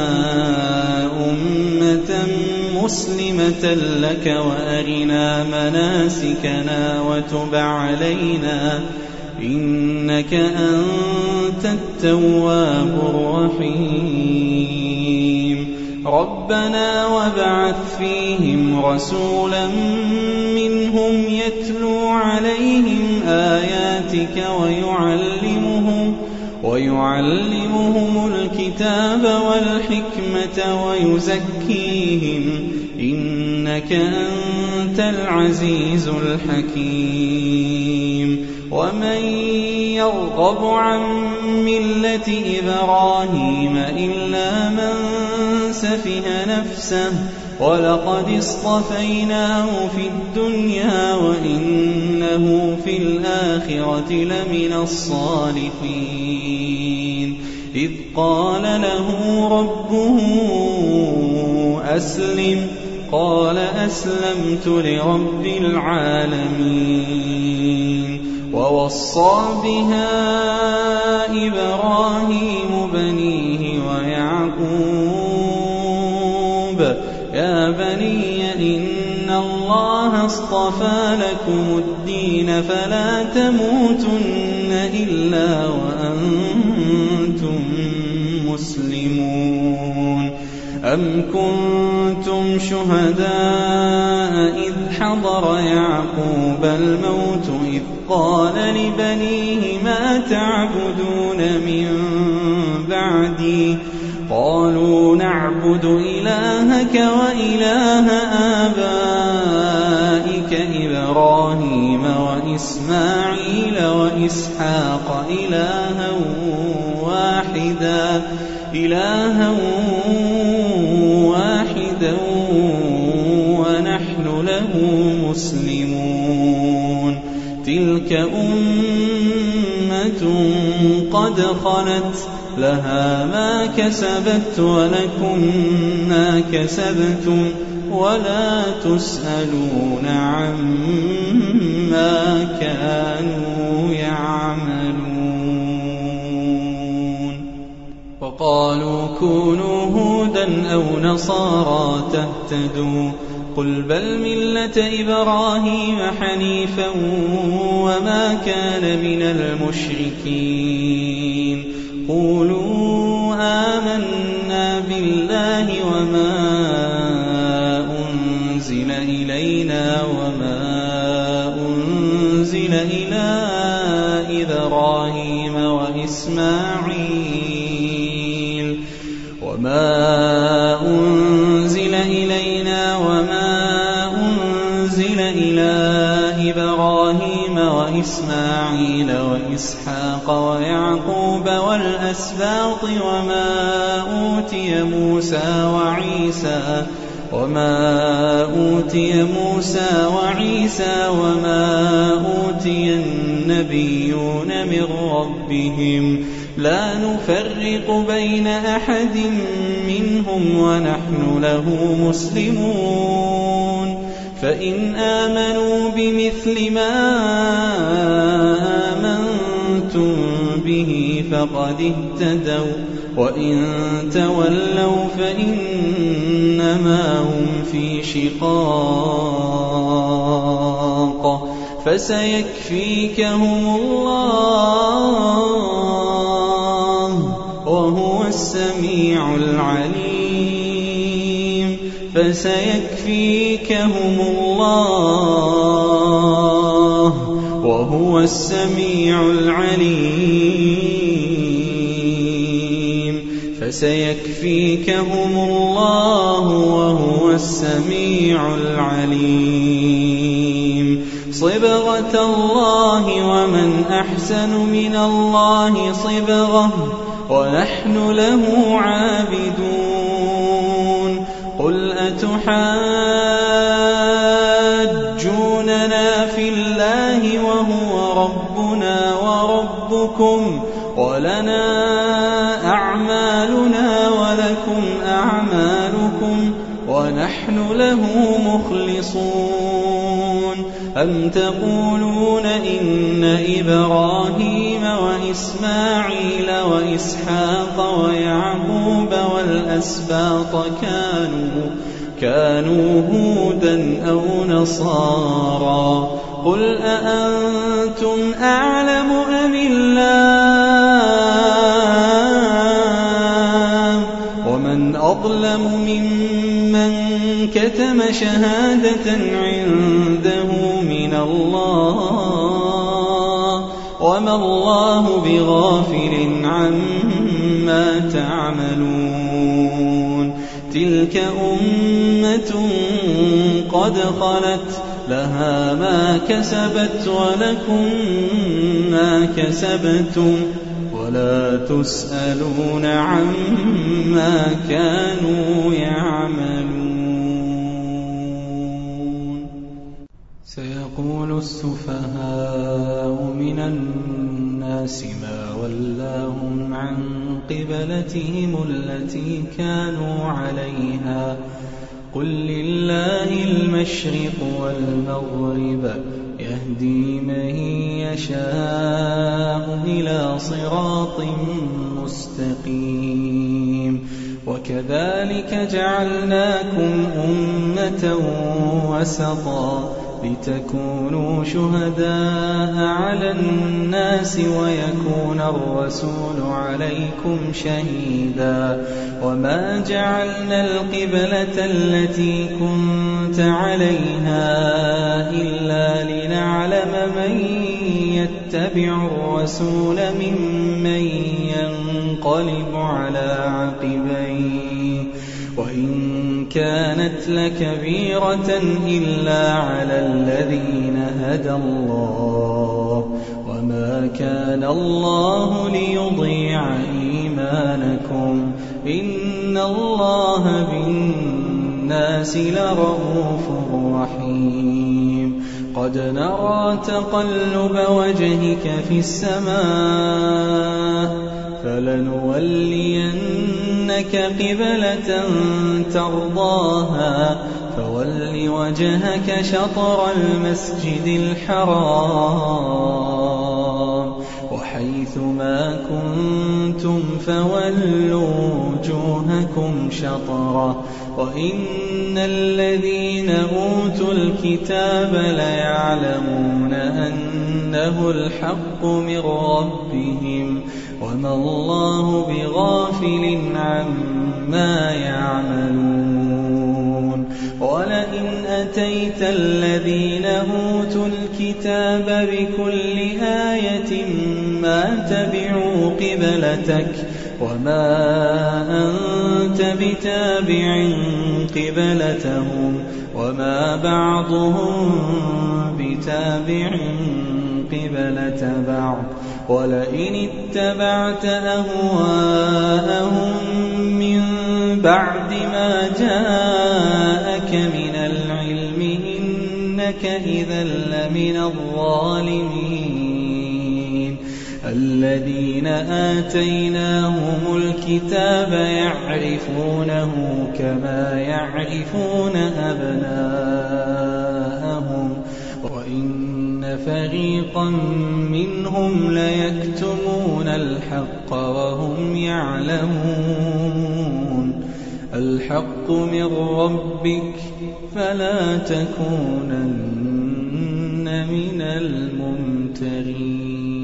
أمة مسلمة لك وأرنا مناسكنا وتب علينا إنك أنت التواب الرحيم. ربنا وابعث فيهم رسولا منهم يتلو عليهم آياتك ويعلمهم الكتاب والحكمة ويزكيهم إنك أنت العزيز الحكيم. ومن يرغب عن ملة إبراهيم إلا من سفه نفسه ولقد اصطفيناه في الدنيا وإنه في الآخرة لمن الصالحين. إذ قال له ربه أسلم قال أسلمت لرب العالمين. ووصى بها إبراهيم بنيه ويعقوب يا بني إن الله اصطفى لكم الدين فلا تموتن إلا وأنتم مسلمون. أم كنتم شهداء إذ حضر يعقوب الموت إذ قال لبنيه ما تعبدون من بعدي قالوا نعبد إلهك وإله آبائك إبراهيم وإسماعيل وإسحاق إلها واحدا ونحن له مسلمون. تلك أمة قد خلت لها ما كسبت ولكم ما كسبتم ولا تسألون عما كانوا يعملون. وقالوا كونوا هودا أو نصارى تهتدوا قل بل ملة إبراهيم حنيفا وما كان من المشركين. قولوا آمنا بالله وما أنزل إلينا وما أنزل إلى إبراهيم وإسماعيل وإسحاق ويعقوب والأسباط وما أوتي موسى وما أوتي موسى وعيسى وما أوتي النبيون من ربهم لا نفرق بين أحد منهم ونحن له مسلمون فإن آمنوا بمثل ما آمنتم به فقد اهتدوا وإن تولوا فإنما هم في شقاق فسيكفيكهم الله وهو السميع العليم فسيكفيكهم الله وهو السميع العليم فسيكفيكهم الله وهو السميع العليم صبغة الله ومن أحسن من الله صبغة ونحن له عابدون قل أتحاجوننا في الله وهو ربنا وربكم ولنا أعمالنا ولكم أعمالكم ونحن له مخلصون أم تقولون إن إبراهيم وإسماعيل وإسحاق ويعقوب والأسباط كانوا هودا أو نصارى قل أأنتم أعلم أم الله ومن أظلم ممن كتم شهادة عنده من الله وما الله بغافل عما تعملون تلك أمة قد خلت لها ما كسبت ولكم ما كسبتم ولا تسألون عما كانوا يعملون سيقول السفهاء من الناس ما ولاهم عن قبلتهم التي كانوا عليها قل لله المشرق والمغرب يهدي من يشاء إلى صراط مستقيم وكذلك جعلناكم أمة وسطا لتكونوا شهداء على الناس ويكون الرسول عليكم شهيدا وما جعلنا القبلة التي كنت عليها إلا لنعلم من يتبع الرسول ممن ينقلب على عقبيه وإن كانت لكبيرة إلا على الذين هدى الله وما كان الله ليضيع إيمانكم إن الله بالناس لرءوف رحيم قد نرى تقلب وجهك في السماء فلنولينك قبلة ترضاها فول وجهك شطر المسجد الحرام وحيث ما كنتم فولوا وجوهكم شطره وإن الذين أوتوا الكتاب ليعلمون أنه الحق من ربهم وما الله بغافل عما يعملون ولئن أتيت الذين أوتوا الكتاب بكل آية ما تبعوا قبلتك وما أنت بتابع قبلتهم وما بعضهم بتابع قبلة بعض ولئن اتبعت أهواءهم من بعد ما جاءك من العلم إنك إذا لمن الظالمين. الذين آتيناهم الكتاب يعرفونه كما يعرفون أبناءهم وإن فريقا منهم ليكتمون الحق وهم يعلمون. الحق من ربك فلا تكونن من الممترين.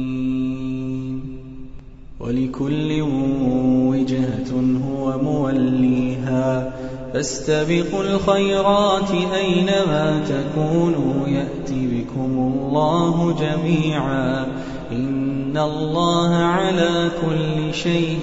ولكل وجهة هو موليها فاستبقوا الخيرات أينما تكونوا يأت بكم الله جميعا إن الله على كل شيء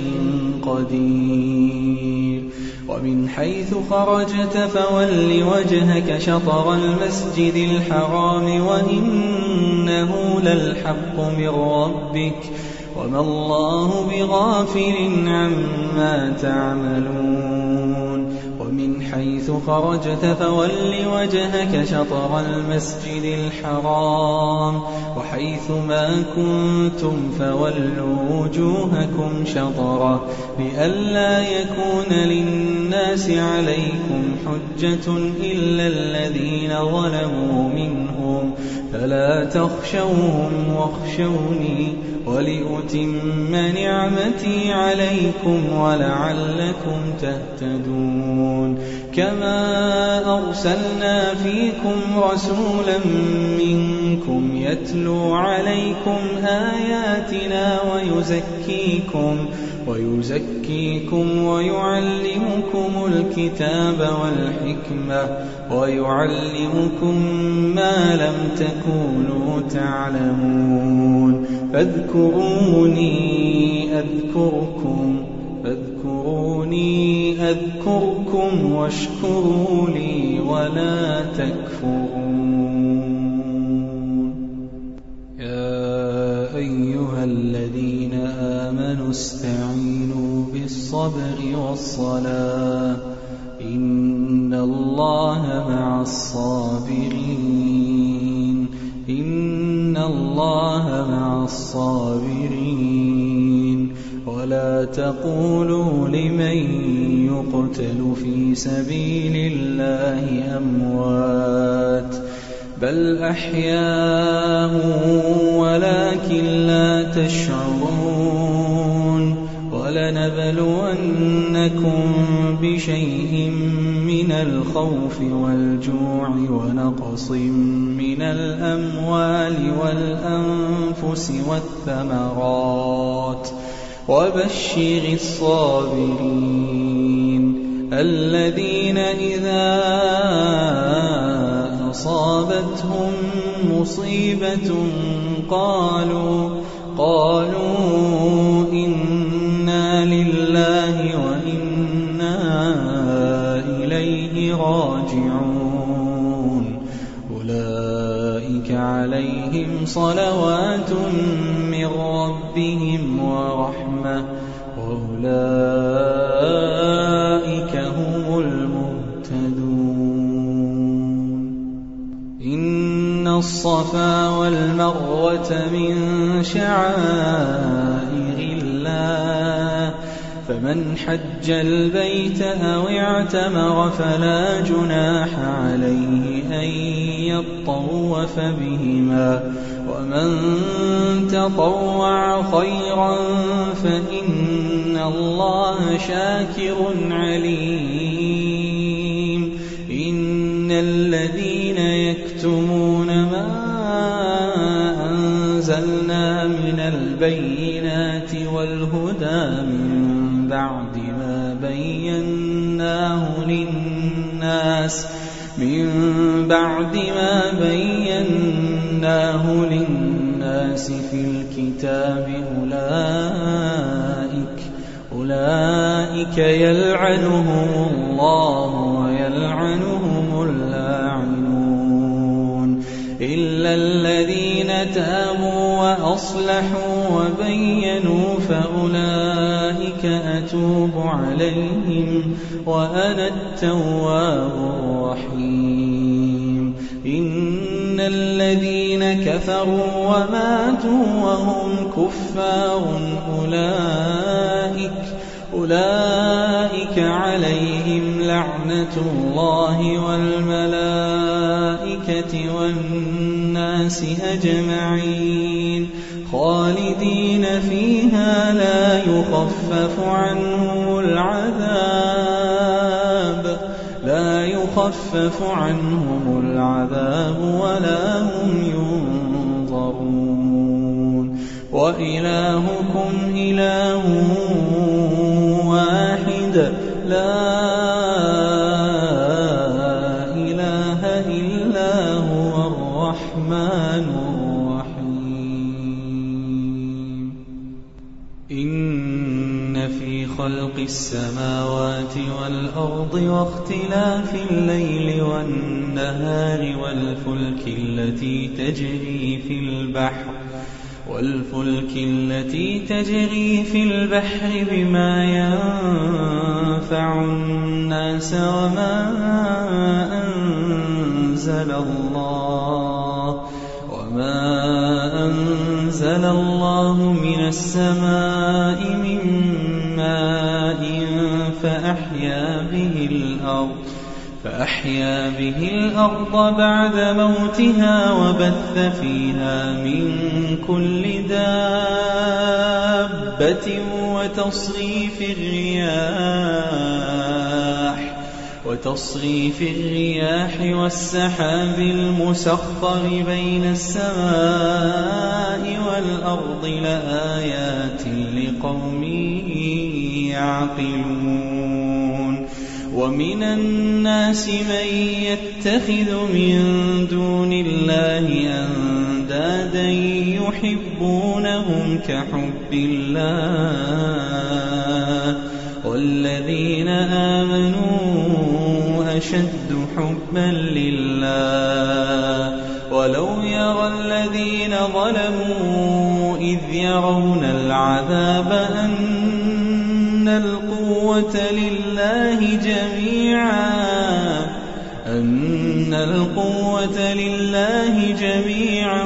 قدير. ومن حيث خرجت فول وجهك شطر المسجد الحرام وإنه للحق من ربك وما الله بغافل عما تعملون. ومن حيث خرجت فول وجهك شطر المسجد الحرام وحيث ما كنتم فولوا وجوهكم شطره لئلا يكون للناس عليكم حجة إلا الذين ظلموا منهم فلا تخشوهم واخشوني ولأتم نعمتي عليكم ولعلكم تهتدون. كما أرسلنا فيكم رسولا منكم يتلو عليكم آياتنا ويزكيكم ويعلمكم الكتاب والحكمة ويعلمكم ما لم تكونوا تعلمون. فاذكروني أذكركم واشكروا لي ولا تكفرون. يا أيها الذين آمنوا استعينوا بالصبر والصلاة إن الله مع الصابرين. ولا تقولوا لمن يقتل في سبيل الله أموات بل أحياء ولكن لا تشعرون. ولنبلونكم بشيء من الخوف والجوع ونقص من الأموال والأنفس والثمرات وبشر الصابرين الذين إذا أصابتهم مصيبة قالوا إنا لله وإنا إليه راجعون. أولئك عليهم صلوات من ربهم ورحمة وأولئك هم المهتدون. إن الصفا والمروة من شعائر الله فمن حج البيت أو اعتمر فلا جناح عليه أن يطوف بهما ومن تطوع خيرا فإن الله شاكر عليم. إن الذين يكتمون ما أنزلنا من البينات والهدى من بعد ما بيناه للناس في الكتاب أولئك يلعنهم الله ويلعنهم اللاعنون إلا الذين تابوا وأصلحوا وبينوا فأولئك أتوب عليهم وأنا التواب الرحيم. إن الذين كفروا وماتوا وهم كفار أولئك عليهم لعنة الله والملائكة والناس أجمعين خالدين فيها لا يخفف عنهم العذاب ولا هم ينظرون. وإلهكم إله واحد لا إله إلا هو الرحمن الرحيم. إن في خلق السماوات والأرض واختلاف الليل والنهار والفلك التي تجري في البحر بما ينفع الناس وما أنزل الله من السماء من ماء فأحيا به الأرض بعد موتها وبث فيها من كل دابة وتصريف الرياح والسحاب المسخر بين السماء والأرض لآيات لقوم يعقلون. ومن الناس من يتخذ من دون الله أندادا يحبونهم كحب الله والذين آمنوا أشد حبا لله. ولو يرى الذين ظلموا إذ يرون العذاب أن القوة لله جميعا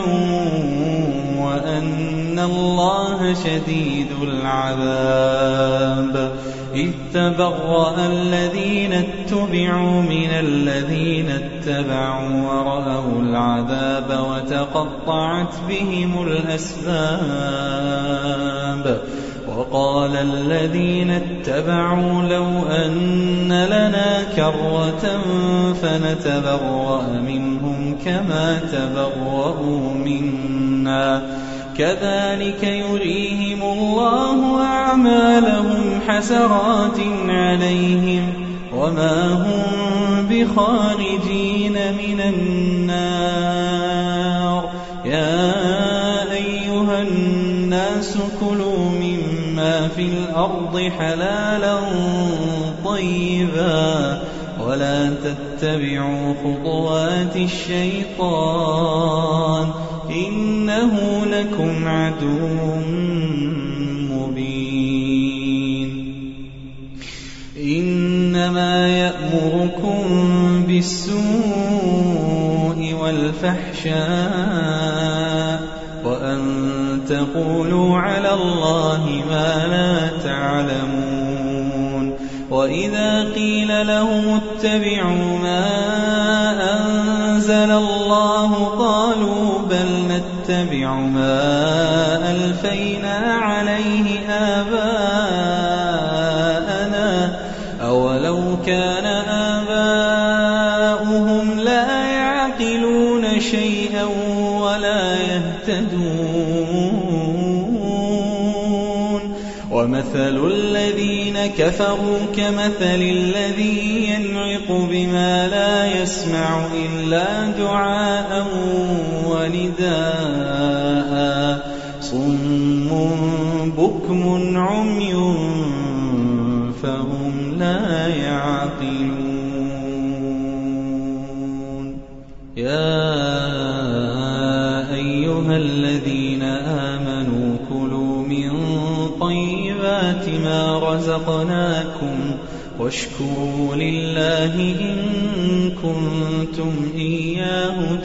وأن الله شديد العذاب. إذ تبرأ الذين اتبعوا من الذين اتبعوا ورأوا العذاب وتقطعت بهم الأسباب. وقال الذين اتبعوا لو أن لنا كرة فنتبرأ منهم كما تبرأوا منا كذلك يريهم الله أعمالهم حسرات عليهم وما هم بخارجين من النار. يا أيها الناس كلوا مما في الأرض حلالا طيبا ولا تتبعوا خطوات الشيطان إنه لكم عدو مبين. إنما يأمركم بالسوء والفحشاء وأن تقولوا على الله ما لا تعلمون. وإذا قيل لهم اتبعوا ما أنزل الله قالوا بل نتبع ما ألفينا عليه آباءنا أولو كان آباؤهم لا يعقلون شيئا ولا يهتدون. ومثل الذين كفروا كمثل الذي ينعق بما لا يسمع إلا دعاء ونداء صم بكم عمي فهم لا يعقلون. يا أيها الذين آمنوا كلوا من طيبات ما رزقناكم واشكروا لله إن كنتم إياه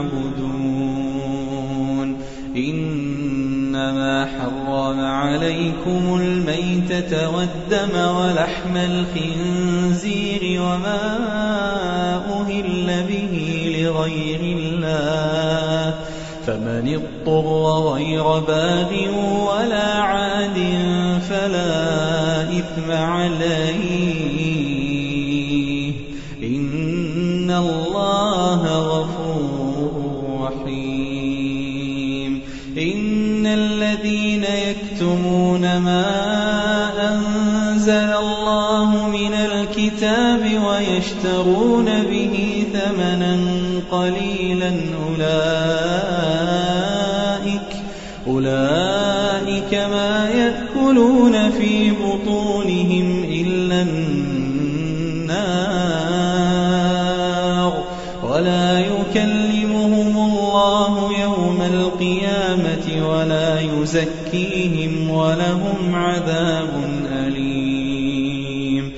تعبدون. إنما حرم عليكم الميتة والدم ولحم الخنزير وما أهل به لغير الله، فمن اضطر غير باغ ولا عاد فلا إثم عليه، إن الله غفور رحيم. إن الذين يكتمون ما أنزل الله من الكتاب ويشترون به ثمنا قليلا أولئك ما يأكلون في بطونهم إلا النار، ولا يكلمهم الله يوم القيامة ولا يزكيهم ولهم عذاب أليم.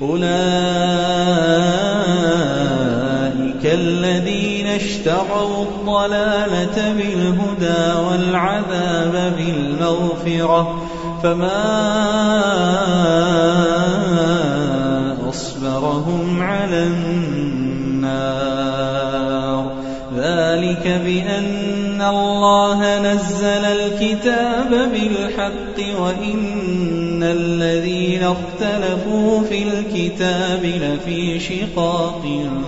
أولئك الذين اشتروا الضلالة بالهدى والعذاب بالمغفرة، فما أصبرهم على النار. ذلك بأن الله نزل الكتاب بالحق وإن الذين اختلفوا في الكتاب لفي شقاق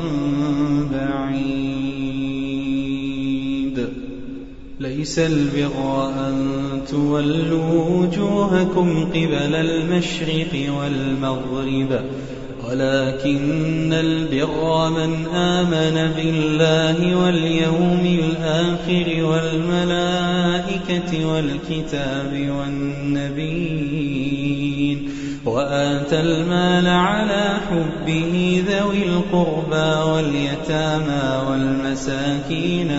بعيد. ليس البر أن تولوا وجوهكم قبل المشرق والمغرب، ولكن البر من آمن بالله واليوم الآخر والملائكة والكتاب والنبيين، وآتى المال على حبه ذوي القربى واليتامى والمساكين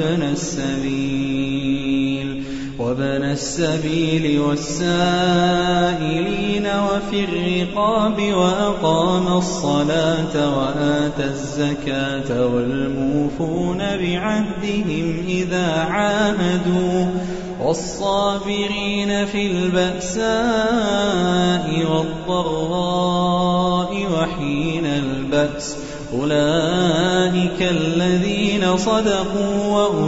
وابن السبيل والسائلين وفي الرقاب، وأقام الصلاة وآتى الزكاة والموفون بعهدهم إذا عاهدوا، والصابرين في البأساء والضراء وحين البأس، أولئك الذين صدقوا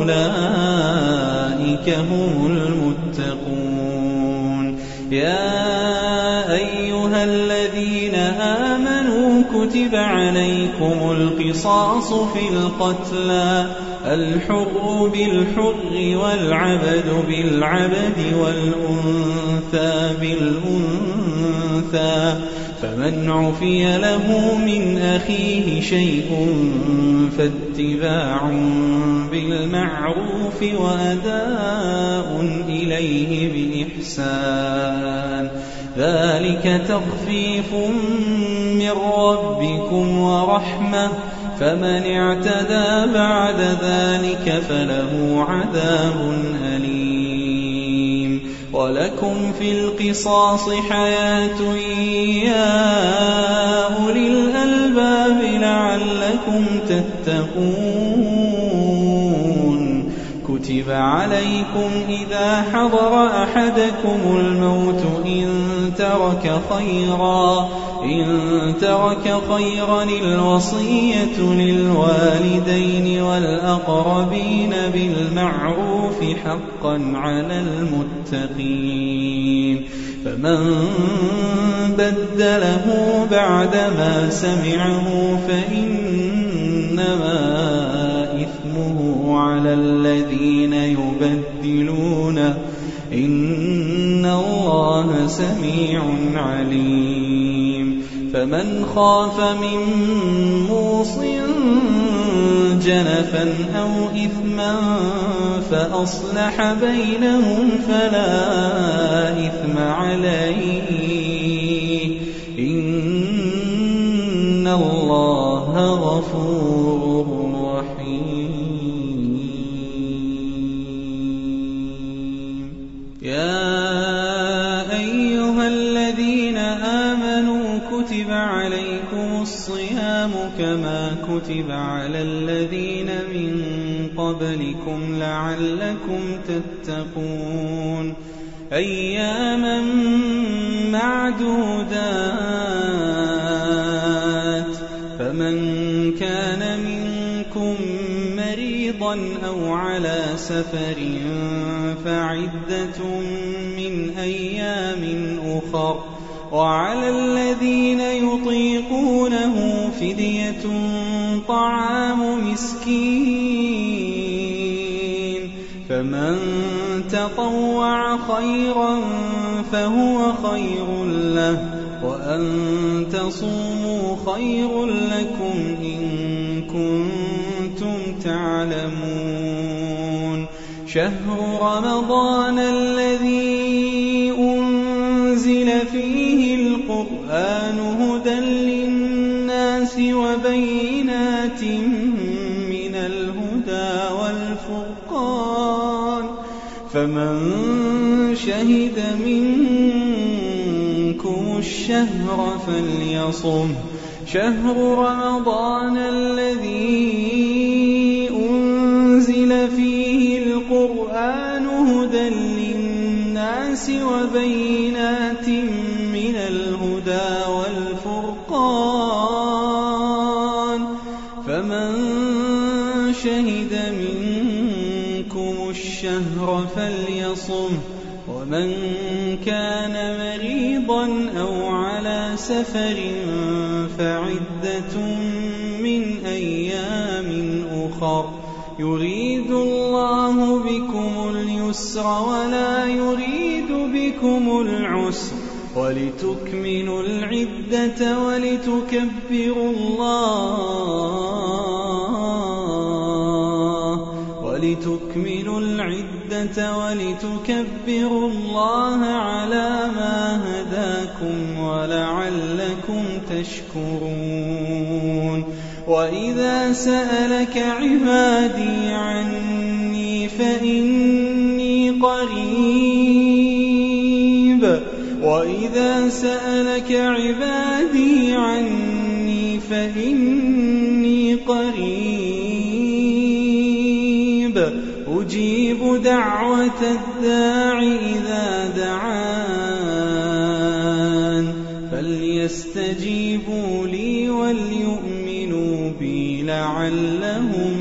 وأولئك هم المتقون. يا أيها الذين آمنوا كتب عليكم القصاص في القتلى، الحر بالحر والعبد بالعبد والأنثى بالأنثى، فمن عفي له من أخيه شيء فاتباع بالمعروف وأداء إليه بإحسان، ذلك تخفيف من ربكم ورحمة، فمن اعتدى بعد ذلك فله عذاب أليم. ولكم في القصاص حياة يا أولي الألباب لعلكم تتقون. كتب عليكم إذا حضر أحدكم الموت إن ترك خيرا الوصية للوالدين والأقربين بالمعروف حقا على المتقين، فمن بدله بعدما سمعه فإنما إثمه على الذين يبدلونه، إن الله سميع عليم. فمن خاف من موص جنفا أو إثما فأصلح بينهم فلا إثم عليه، إن الله غفور رحيم. يا أيها الذين آمنوا كتب عليكم الصيام كما كتب على الذين من قبلكم لعلكم تتقون أياما معدودات فمن كان منكم مريضا أو على سفر فعدة من أيام أخر وعلى الذين يطيقونه فدية طعام مسكين فمن تطوع خيرا فهو خير له وأن تصوموا خير لكم إن كنتم تعلمون شهر رمضان الذي أنزل فيه القرآن هدى للناس وبينات من الهدى والفرقان فمن شهد منكم الشهر فليصم شهر رمضان الذي أنزل فيه القرآن هدى للناس وبينات من الهدى والفرقان فمن شهد منكم الشهر فليصم ومن كان مريضا أو على سفر فعدة من أيام أخر يريد الله بكم اليسر ولا يريد بكم العسر ولتكملوا العدة ولتكبروا الله على ما هداكم ولعلكم تشكرون وإذا سألك عبادي عني فإني قريب وإذا سألك عبادي عني فإني قريب أجيب دعوة الداع إذا دعان فليستجيبوا لي وليؤمنوا بي لعلهم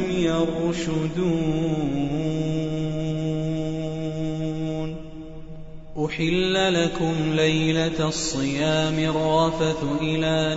يرشدون أحل لكم ليلة الصيام الرفث إلى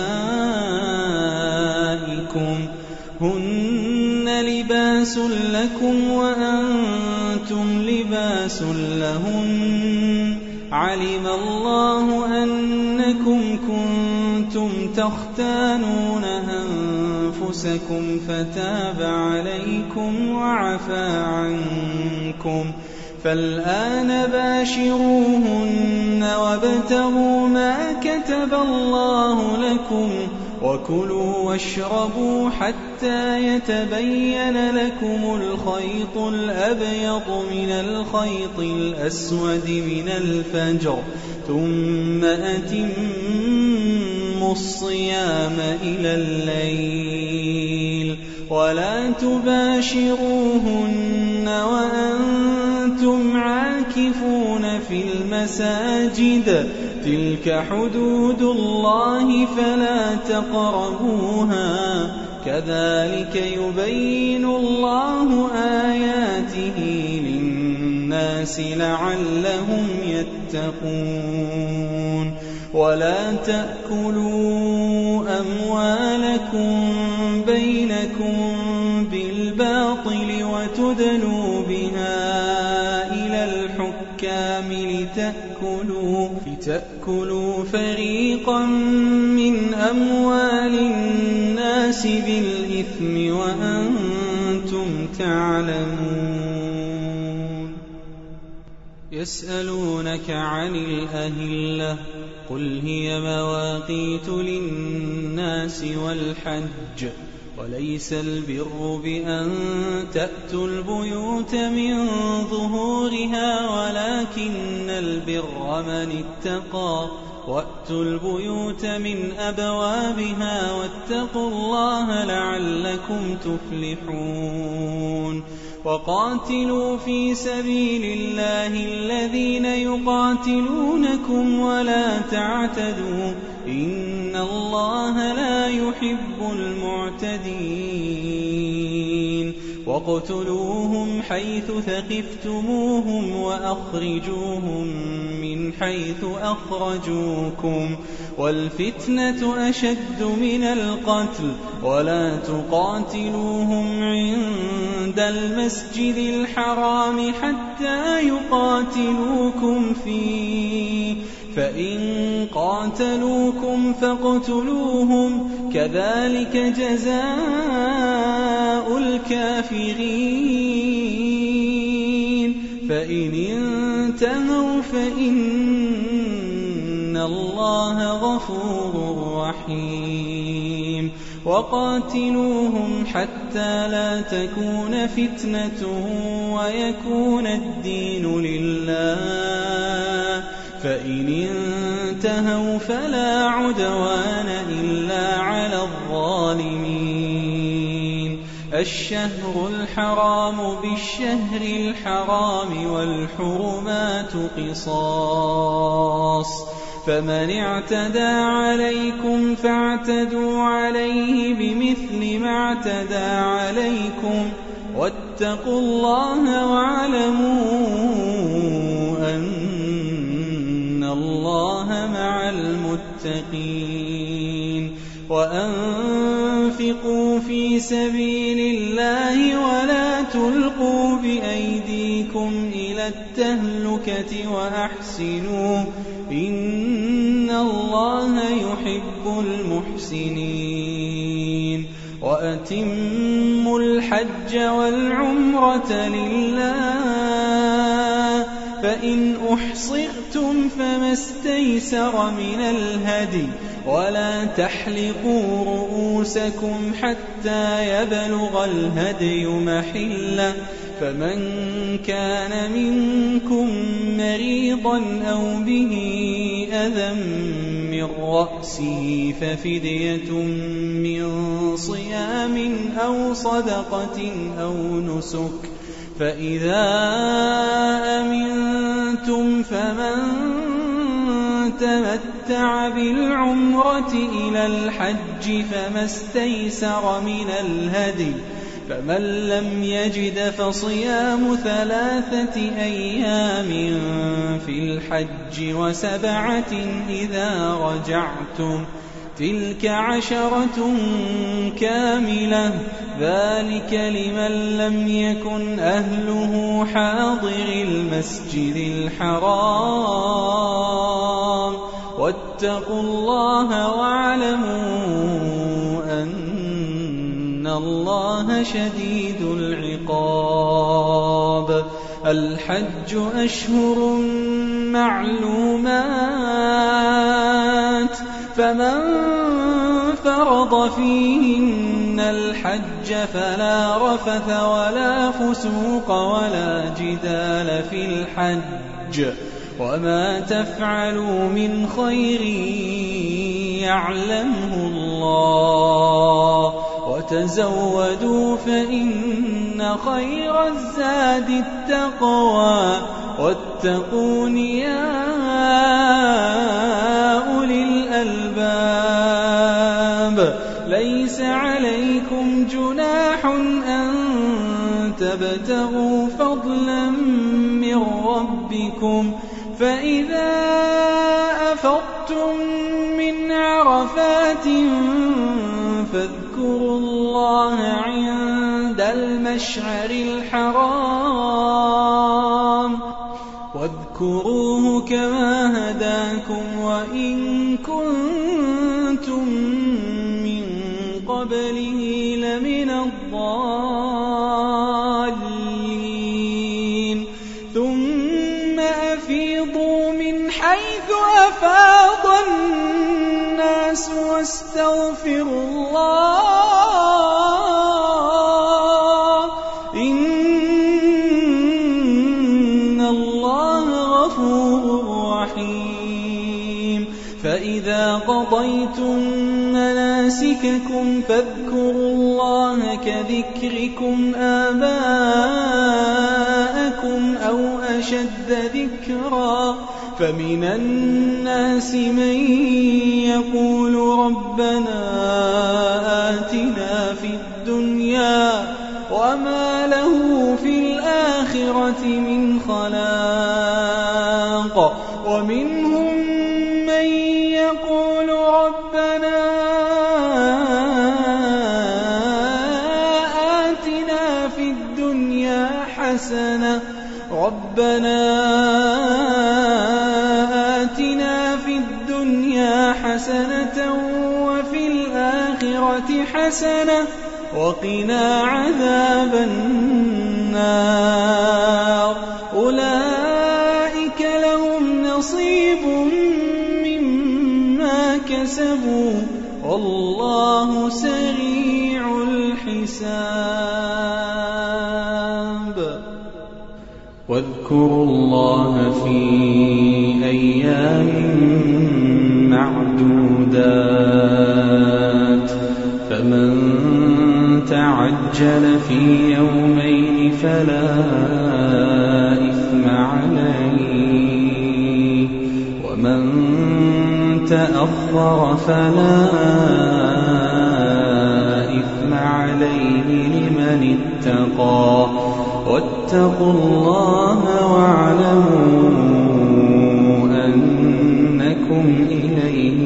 نسائكم هن لباس لكم وأنتم لباس لهن علم الله أنكم كنتم تختانون أنفسكم فتاب عليكم وعفى عنكم فالآن باشروهن وابتغوا ما كتب الله لكم وكلوا واشربوا حتى يتبين لكم الخيط الأبيض من الخيط الأسود من الفجر ثم أتموا الصيام إلى الليل ولا تباشروهن وأنتم عاكفون في المساجد تلك حدود الله فلا تقربوها كذلك يبين الله آياته للناس لعلهم يتقون ولا تأكلوا أموالكم بينكم بالباطل وتدلوا بها إلى الحكام لتأكلوا فريقا من أموال الناس بالإثم وأنتم تعلمون يسألونك عن الأهلة قل هي مواقيت للناس والحج وليس البر بأن تأتوا البيوت من ظهورها ولكن البر من اتقى وأتوا البيوت من أبوابها واتقوا الله لعلكم تفلحون وقاتلوا في سبيل الله الذين يقاتلونكم ولا تعتدوا إن الله لا يحب المعتدين واقتلوهم حيث ثقفتموهم وأخرجوهم من حيث أخرجوكم والفتنة أشد من القتل ولا تقاتلوهم عند المسجد الحرام حتى يقاتلوكم فيه فإن قاتلوكم فاقتلوهم كذلك جزاء الكافرين فإن انتهوا فإن الله غفور رحيم وقاتلوهم حتى لا تكون فتنة ويكون الدين لله فإن انتهوا فلا عدوان إلا على الظالمين الشهر الحرام بالشهر الحرام والحرمات قصاص فمن اعتدى عليكم فاعتدوا عليه بمثل ما اعتدى عليكم واتقوا الله واعلموا أن الله مع المتقين وأنفقوا في سبيل الله ولا تلقوا بأيديكم إلى التهلكة وأحسنوا إن الله يحب المحسنين وأتموا الحج والعمرة لله فإن أحصرتم فما استيسر من الهدي ولا تحلقوا رؤوسكم حتى يبلغ الهدي محله فمن كان منكم مريضا أو به أذى من رأسه ففدية من صيام أو صدقة أو نسك فإذا أمنتم فمن تمتع بالعمرة إلى الحج فما استيسر من الهدي فمن لم يجد فصيام 3 أيام في الحج و7 إذا رجعتم تلك 10 كاملة ذلك لمن لم يكن أهله حاضر المسجد الحرام واتقوا الله واعلموا أن الله شديد العقاب الحج أشهر معلومات فمن فرض فيهن الحج فلا رفث ولا فسوق ولا جدال في الحج وما تفعلوا من خير يعلمه الله وتزودوا فإن خير الزاد التقوى واتقون يا أولي الألباب ليس عليكم جناح أن تبتغوا فضلا من ربكم فإذا أفضتم من عرفات فاذكروا الله عند المشعر الحرام واذكروه كما هداكم وإن كنتم من قبله لمن الضالين ثم أفيضوا من حيث أفاض الناس واستغفروا الله فإذا قضيتم مناسككم فاذكروا الله كذكركم آباءكم أو أشد ذكرا فمن الناس من يقول ربنا آتنا في الدنيا وما له في الآخرة من خلاق ومنهم من يقول ربنا آتنا في الدنيا حسنة وفي الآخرة حسنة وقنا عذاب النار أولئك لهم نصيب مما كسبوا والله سريع الحساب واذكروا الله في أيام معدودات فمن تعجل في يومين فلا إثم عليه ومن تأخر فلا إثم عليه لمن اتقى واتقوا الله واعلموا أنكم إليه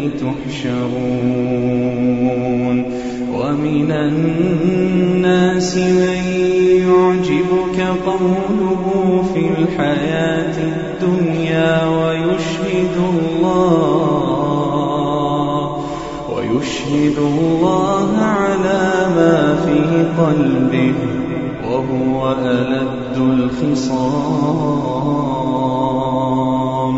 تحشرون ومن الناس من يعجبك قوله في الحياة الدنيا ويشهد الله على ما في قلبه وهو ألد الخصام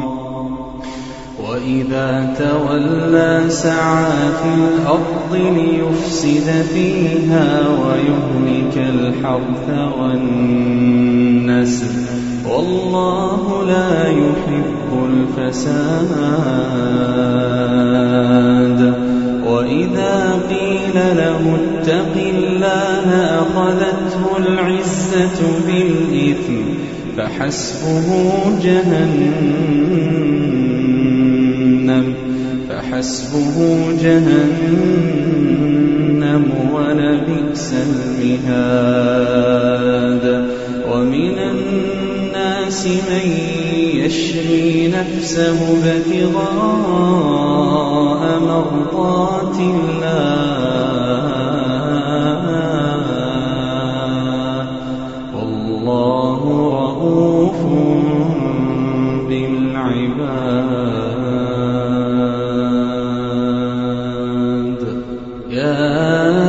وإذا تولى سعى في الأرض ليفسد فيها ويهلك الحرث والنسل والله لا يحب الفساد وإذا قيل له اتق الله أخذته العزة بالإثم فحسبه جهنم ولبئس المهاد ومن الناس من يشري نفسه ابتغاء مرضات الله والله رؤوف بالعباد يا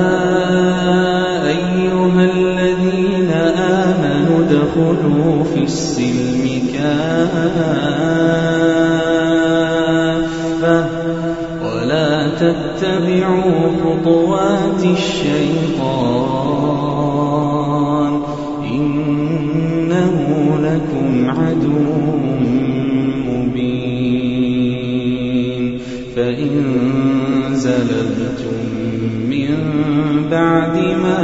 أيها الذين آمنوا ادخلوا في السلم كافة ولا تتبعوا خطوات الشيطان إنه لكم عدو مبين فإن زللتم من بعد ما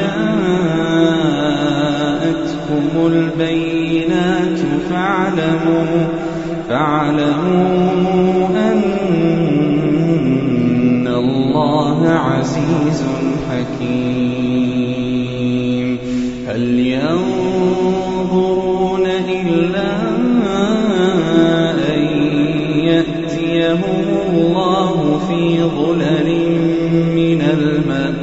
جاءتكم البينات فاعلموا أن الله عزيز حكيم هل ينظرون إلا أن يأتيهم الله في ظلل من الماء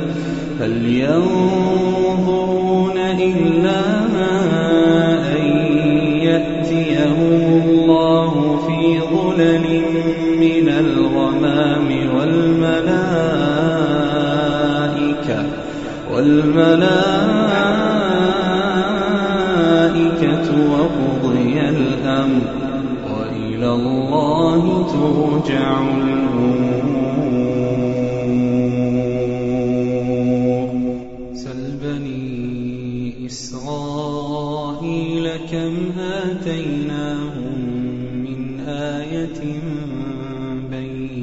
من الغمام والملائكة وقضي الأمر وإلى الله ترجع الأمور سل بني إسرائيل كم آتيناهم من آية بينة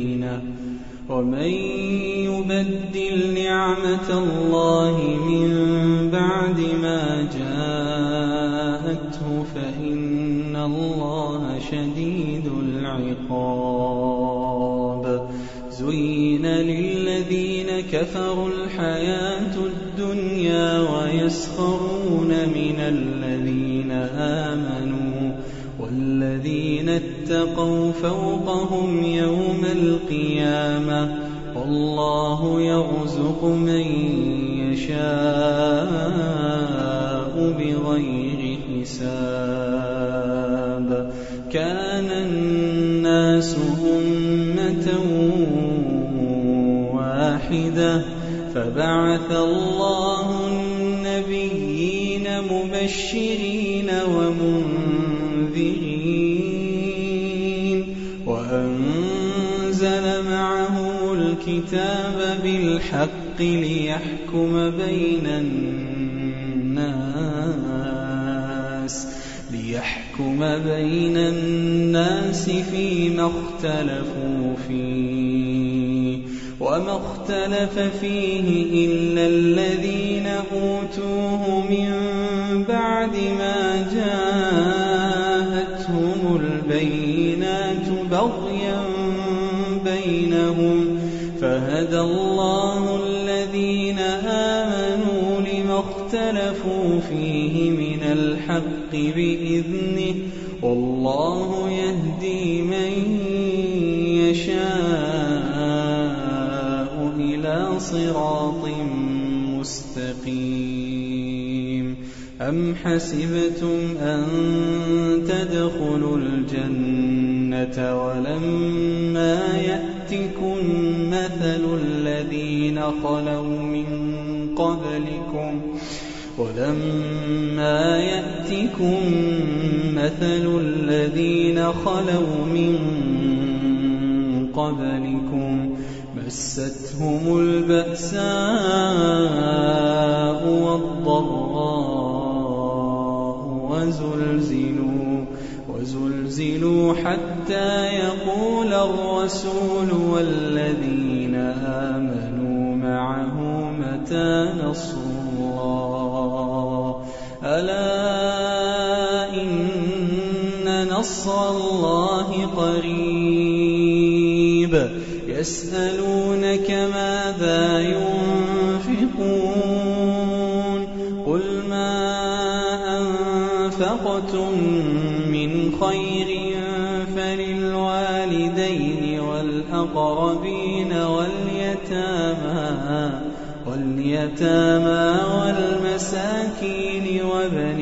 ومن يبدل نعمة الله من بعد ما جاءته فإن الله شديد العقاب. زين للذين كفروا الحياة الدنيا ويسخرون من الذين آمنوا والذين اتقوا فوقهم يوم القيامة والله يرزق من يشاء بغير حساب. كان الناس أمة واحدة فبعث الله النبيين مبشرين ومنذرين وأنزل معهم الكتاب بالحق ليحكم بين الناس فيما اختلفوا فيه وما اختلف فيه إلا الذين أوتوه من بعد ما جاءتهم البينات بغيا بينهم فهدى الله الذين آمنوا لما اختلفوا فيه من الحق بإذنه والله يهدي من يشاء إلى صراط مستقيم. أم حسبتم أن تدخلوا الجنة ولما يأتكم مثل الذين خلوا من قبلكم مستهم البأساء والضراء وزلزلوا حتى يقول الرسول والذين آمنوا معه متى نصر الله ألا إن نصر الله قريب. يسألونك ماذا ينفقون قل ما أنفقتم من خير فللوالدين والأقربين واليتامى والمساكين وابن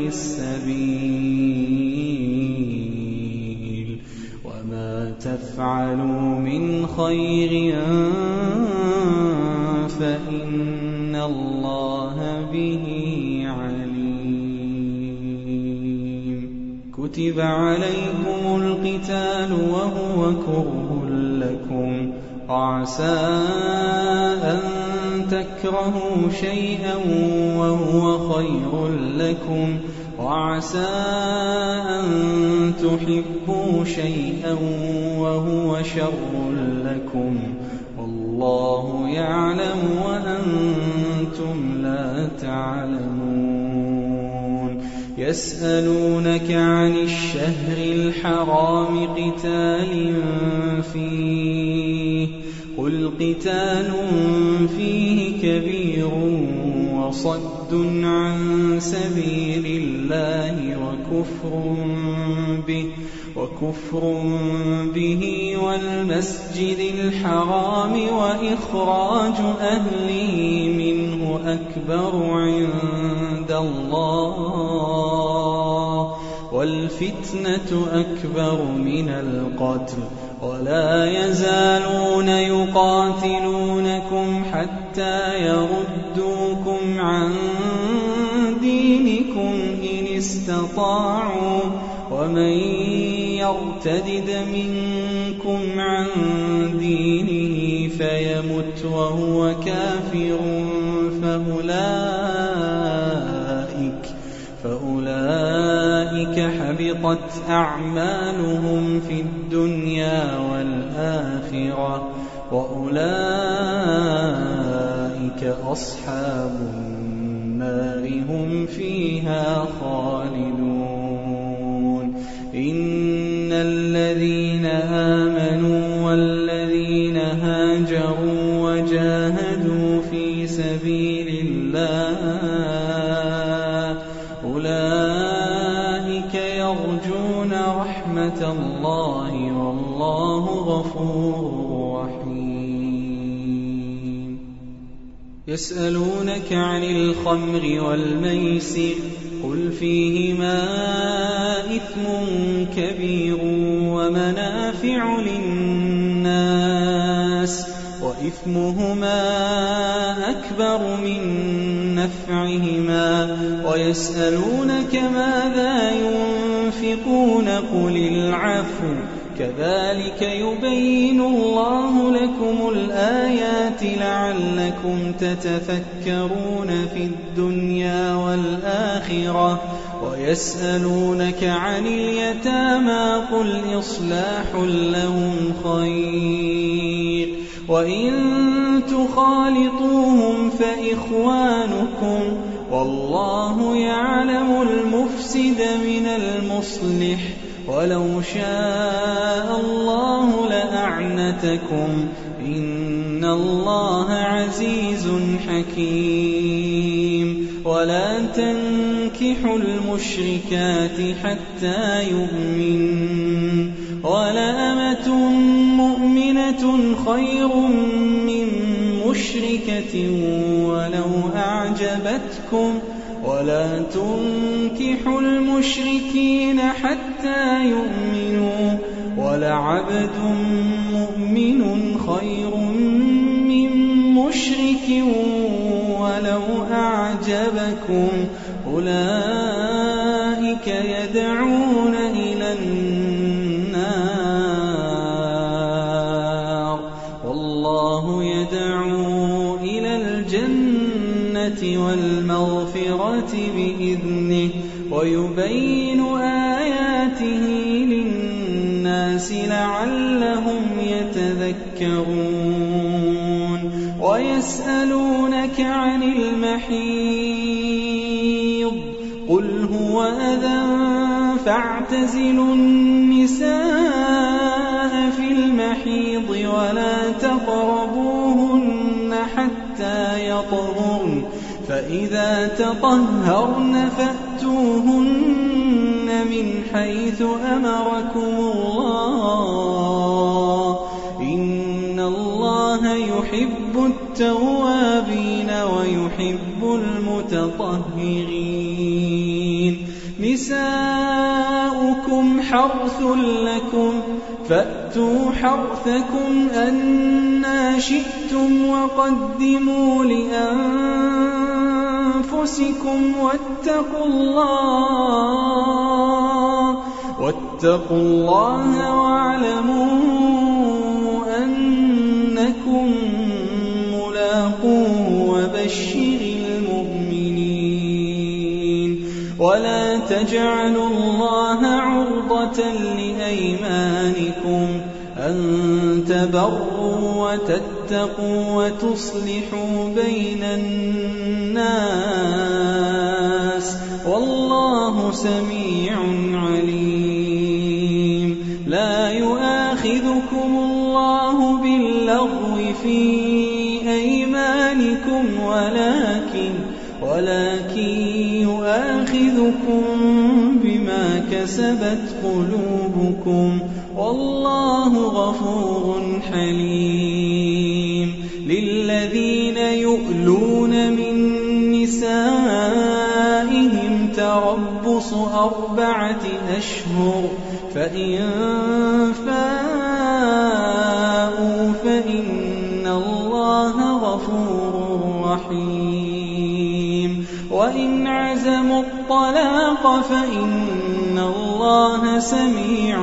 السبيل وما تفعلوا من خير فإن الله به عليم. كتب عليكم القتال وهو كره لكم وعسى أن تكرهوا شيئا وهو خير لكم وعسى أن تحبوا شيئا وهو شر لكم والله يعلم وأنتم لا تعلمون. يسألونك عن الشهر الحرام قتال فيه قل قتال فيه كبير وصد عن سبيل الله وكفر به والمسجد الحرام وإخراج أهله منه أكبر عند الله والفتنة أكبر من القتل ولا يزالون يقاتلونكم حتى يردوكم عن دينكم إن استطاعوا ومن يرتدد منكم عن دينه فيمت وهو كافر فأولئك أولئك حبطت أعمالهم في الدنيا والآخرة وأولئك أصحاب النار هم فيها خالدون إن الذين آمنوا والذين هاجروا وجاهدوا في سبيل الله أولئك يرجون رحمة الله والله غفور رحيم يسألونك عن الخمر والميسر قل فيهما إثم كبير ومنافع للناس وإثمهما أكبر من نفعهما ويسألونك ماذا ينفقون قل العفو كذلك يبين الله لكم الآيات لعلكم تتفكرون في الدنيا والآخرة ويسألونك عن اليتامى قل إصلاح لهم خير وإن تخالطوهم فإخوانكم والله يعلم المفسد من المصلح ولو شاء الله لأعنتكم إن الله عزيز حكيم ولا تنكحوا المشركات حتى يؤمنوا ولأمة مؤمنة خير من مشركة ولو أعجبتكم ولا تنكحوا المشركين حتى يؤمنوا ولعبد مؤمن خير من مشرك ولو أعجبكم أولئك يدعون إلى النار والله يدعو إلى الجنة والمغفرة بإذنه ويبين آياته للناس لعلهم يتذكرون ويسألونك عن المحيض قل هو أذى فاعتزلوا النساء في المحيض ولا تقربوهن حتى يطهرن فإذا تطهرن فأتوهن من حيث أمركم الله إن الله يحب التوابين ويحب المتطهرين نساؤكم حرث لكم فأتوا حرثكم أنى شئتم وقدموا لأنفسكم واتقوا الله واعلموا أنكم ملاقوه وبشر المؤمنين ولا تجعلوا الله عرضة لأيمانكم أن تبروا وتتقوا وتصلحوا بين الناس والله سميع عليم لا يؤاخذكم الله باللغو في أيمانكم ولكن يؤاخذكم بما كسبت قلوبكم والله غفور حليم للذين يؤلون من نسائهم تربص 4 أشهر فإن فاءوا فإن الله غفور رحيم وإن عزموا الطلاق فإن الله سميع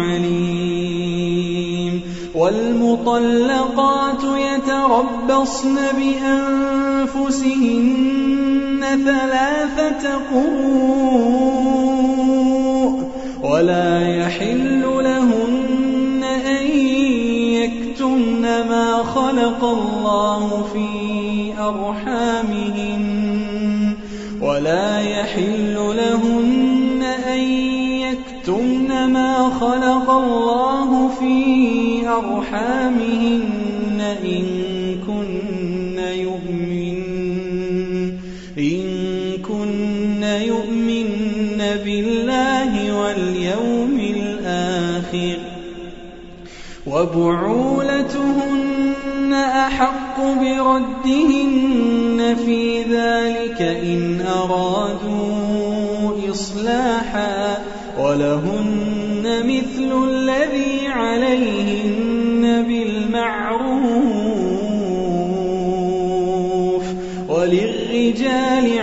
عليم والمطلقات يتربصن بأنفسهن 3 قروء ولا يحل لهن أن يكتمن ما خلق الله في أرحامهن ولا يحل لهن أن يكتمن ما خلق الله في أرحامهن إن كن يؤمن بالله واليوم الآخر وبعولتهن أحق بردهن في ذلك إن أرادوا إصلاحا ولهن مثل الذي عليهن بالمعروف وللرجال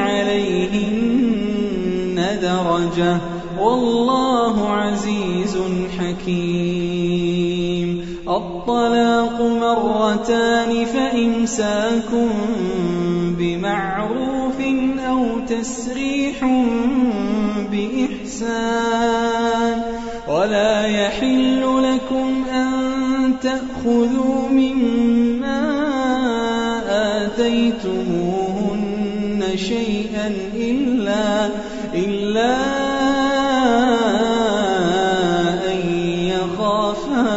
عليهن درجة والله عزيز حكيم. الطلاق مرتان فإمساك بمعروف أو تسريح بإحسان ولا يحل لكم أن تأخذوا مما آتيتموهن شيئا إلا أن يخافا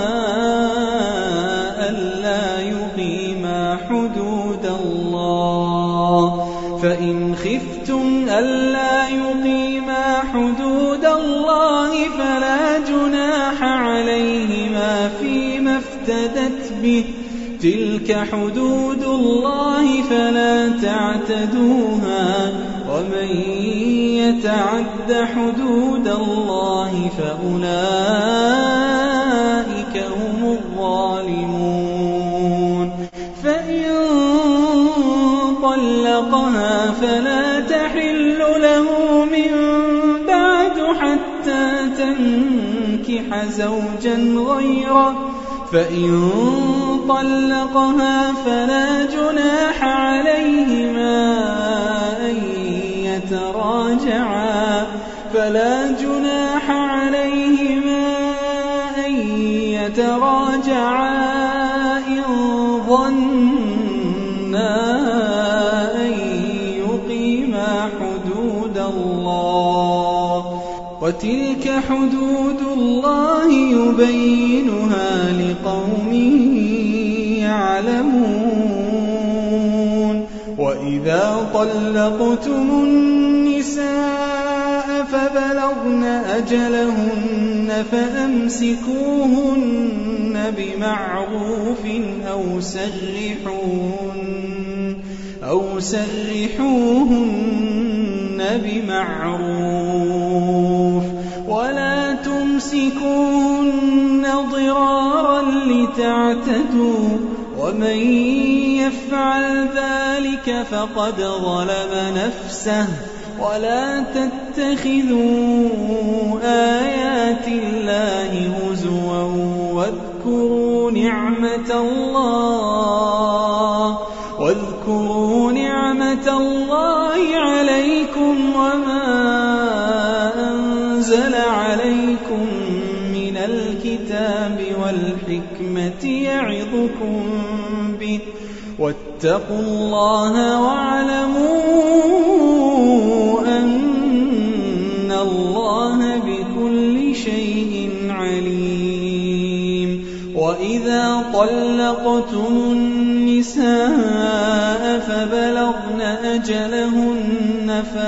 ألا يقيما حدود الله فإن خفتم ألا يقيما حدود الله فلا جناح عليهما فيما افتدت به تلك حدود الله فلا تعتدوها ومن يتعد حدود الله فأولئك هم الظالمون. فإن طلقها فلا تحل له من بعد حتى تنكح زوجا غيره فإن طلقها فلا جناح عليهما أن يتراجعا إن ظنا أن يقيما حدود الله وتلك حدود الله يبينها لقوم يعلمون. وإذا طلقتم النساء فبلغن أجلهن فأمسكوهن بمعروف أو سرحوهن بمعروف ولا تمسكوهن ضرارا لتعتدوا ومن يفعل ذلك فقد ظلم نفسه ولا تتخذوا آيات الله هزوا واذكروا نعمة الله عليكم وما أنزل عليكم من الكتاب والحكمة يعظكم به واتقوا الله واعلموا أن الله بكل شيء عليم. وإذا طلقتم النساء فبلغن أجلهن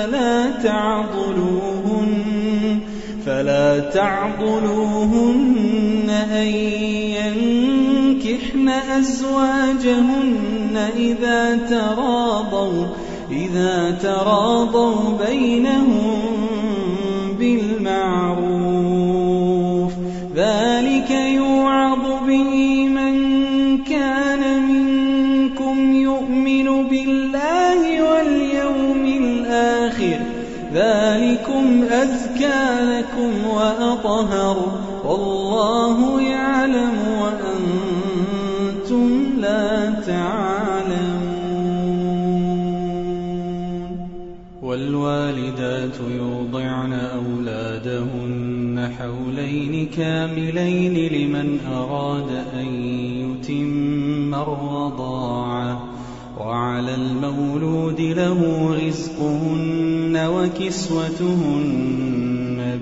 فلا تعضلوهن أن ينكحن أزواجهن إذا تراضوا بينهم بالمعروف ذلك يوعظ به من كان منكم يؤمن بالله واليوم الآخر ذلكم أزكى لكم وأطهر والله يعلم وأنتم لا تعلمون. والوالدات يرضعن أولادهن كاملين لمن أراد أن يتم الرضاعة. وعلى المولود له رزقهن وكسوتهن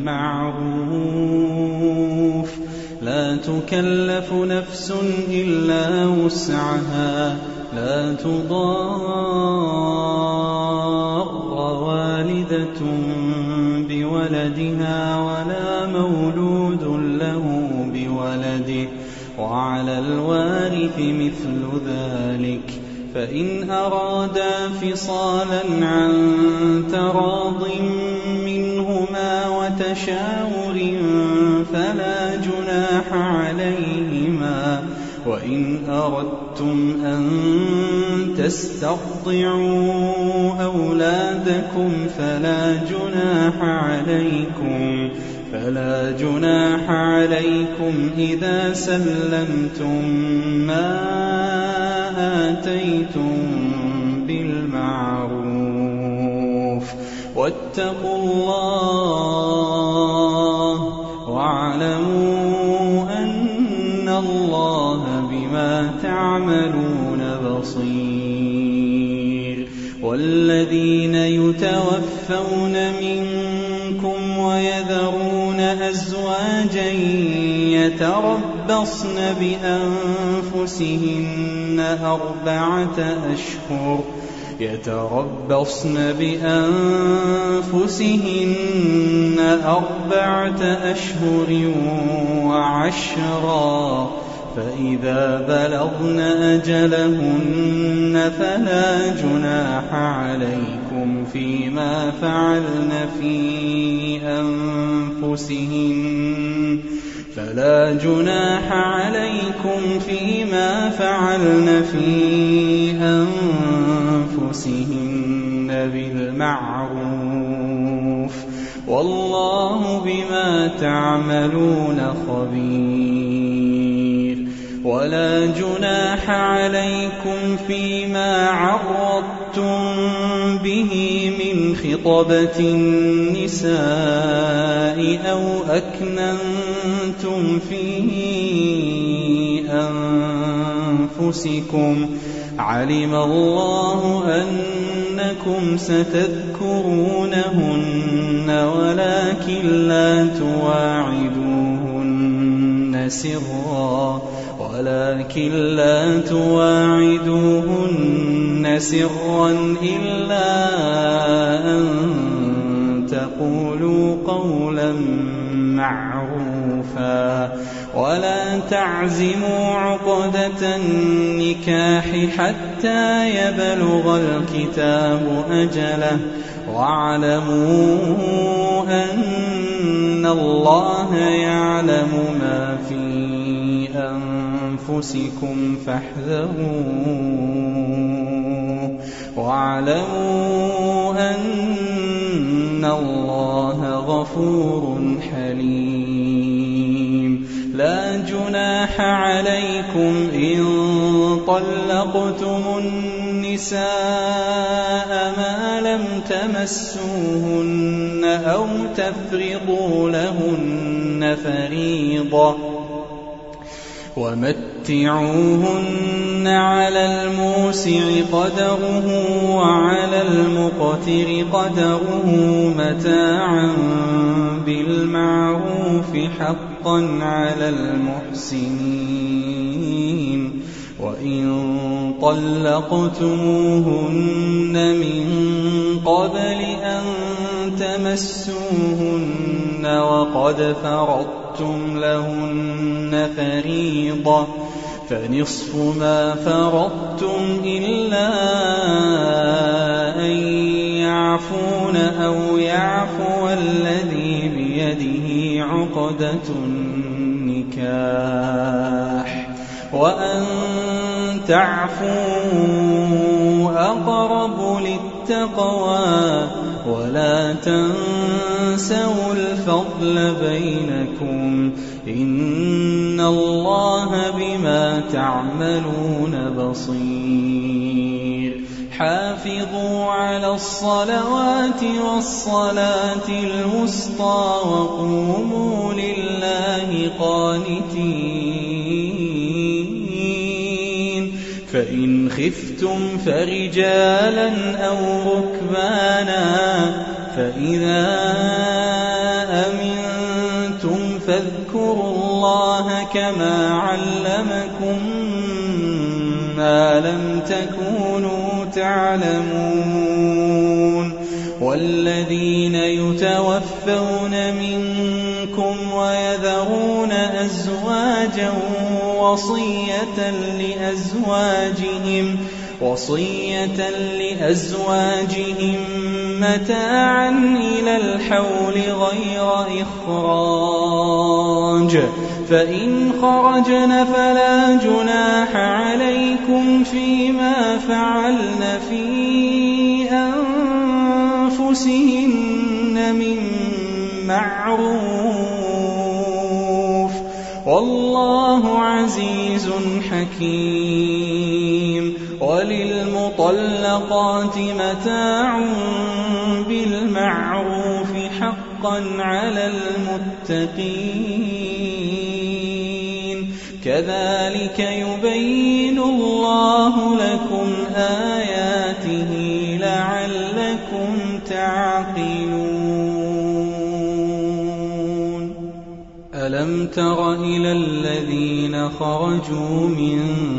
بالمعروف لا تكلف نفس إلا وسعها لا تضار والدة بولدها ولا مولود له بولده وعلى الوارث مثل ذلك فإن أرادا فصالا عن تراض منهما وتشاور فلا جناح عليهما. وإن أردتم أن تسترضعوا أولادكم فلا جناح عليكم إذا سلمتم ما آتيتم بالمعروف. واتقوا الله واعلموا أن الله بما تعملون بصير. والذين يتوفون منكم ويذرون أزواجا يتربصن بأنفسهن أربعة أشهر وعشرا فإذا بلغن أجلهن فلا جناح عليكم فيما فعلن في أنفسهن بالمعروف والله بما تعملون خبير. ولا جناح عليكم فيما عرضتم به من خطبة النساء أو أكننتم في أنفسكم علم الله أنكم ستذكرونهن ولكن لا تواعدوهن سرا إلا أن تقولوا قولا معروفا. ولا تعزموا عقدة النكاح حتى يبلغ الكتاب أجله واعلموا أن الله يعلم ما في أنفسكم فاحذروه واعلموا أن الله غفور حليم. لا جناح عليكم إن طلقتم النساء ما لم تمسوهن أو تفرضوا لهن فريضة ومتعوهن على الموسع قدره وعلى المقتر قدره متاعا بالمعروف حقا على المحسنين. وإن طلقتموهن من قبل أن تمسوهن وقد فرضتم لهن فريضة فنصف ما فرضتم إلا أن يعفون أو يعفو الذي بيده عقدة النكاح وأن تعفوا أقرب للتقوى ولا تنسوا الفضل بينكم إن الله بما تعملون بصير. حافظوا على الصلوات والصلاة الوسطى وقوموا لله قانتين فإن خفتم فرجالا أو ركبانا فإذا أمنتم فاذكروا الله كما علمكم ما لم تكونوا تعلمون والذين يتوفون منكم ويذرون أزواجا وصية لأزواجهم متاعا إلى الحول غير إخراج فإن خرجن فلا جناح عليكم فيما فعلن في أنفسهن من معروف والله عزيز حكيم وللمطلقات متاع بالمعروف حقا على المتقين كذلك يبين الله لكم آياته لعلكم تعقلون ألم تر إلى الذين خرجوا من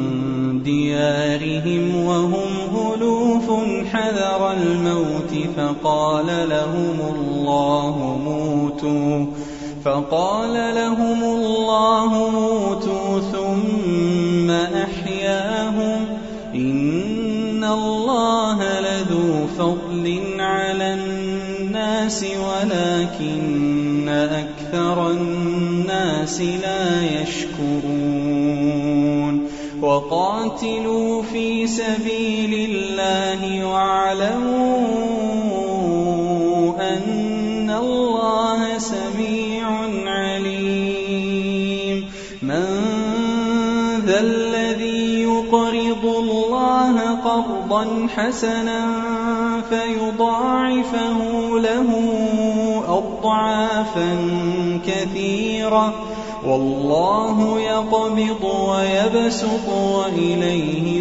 ديارهم وهم ألوف حذر الموت فقال لهم الله موتوا ثم أحياهم إن الله لذو فضل على الناس ولكن أكثر الناس لا يشكرون وقاتلوا في سبيل الله واعلموا أن الله سميع عليم من ذا الذي يقرض الله قرضا حسنا فيضاعفه له أضعافا كثيرة والله يقبض ويبسط وإليه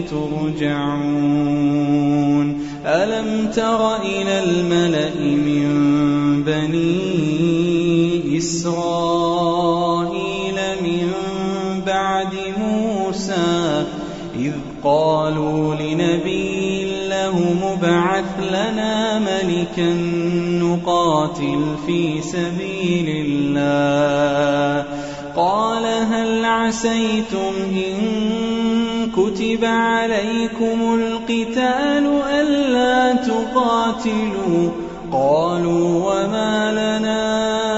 ترجعون ألم تر إلى الملأ من بني إسرائيل من بعد موسى إذ قالوا لنبي له مبعث لنا ملكا نقاتل في سبيل الله قال هل عسيتم إن كتب عليكم القتال ألا تقاتلوا قالوا وما لنا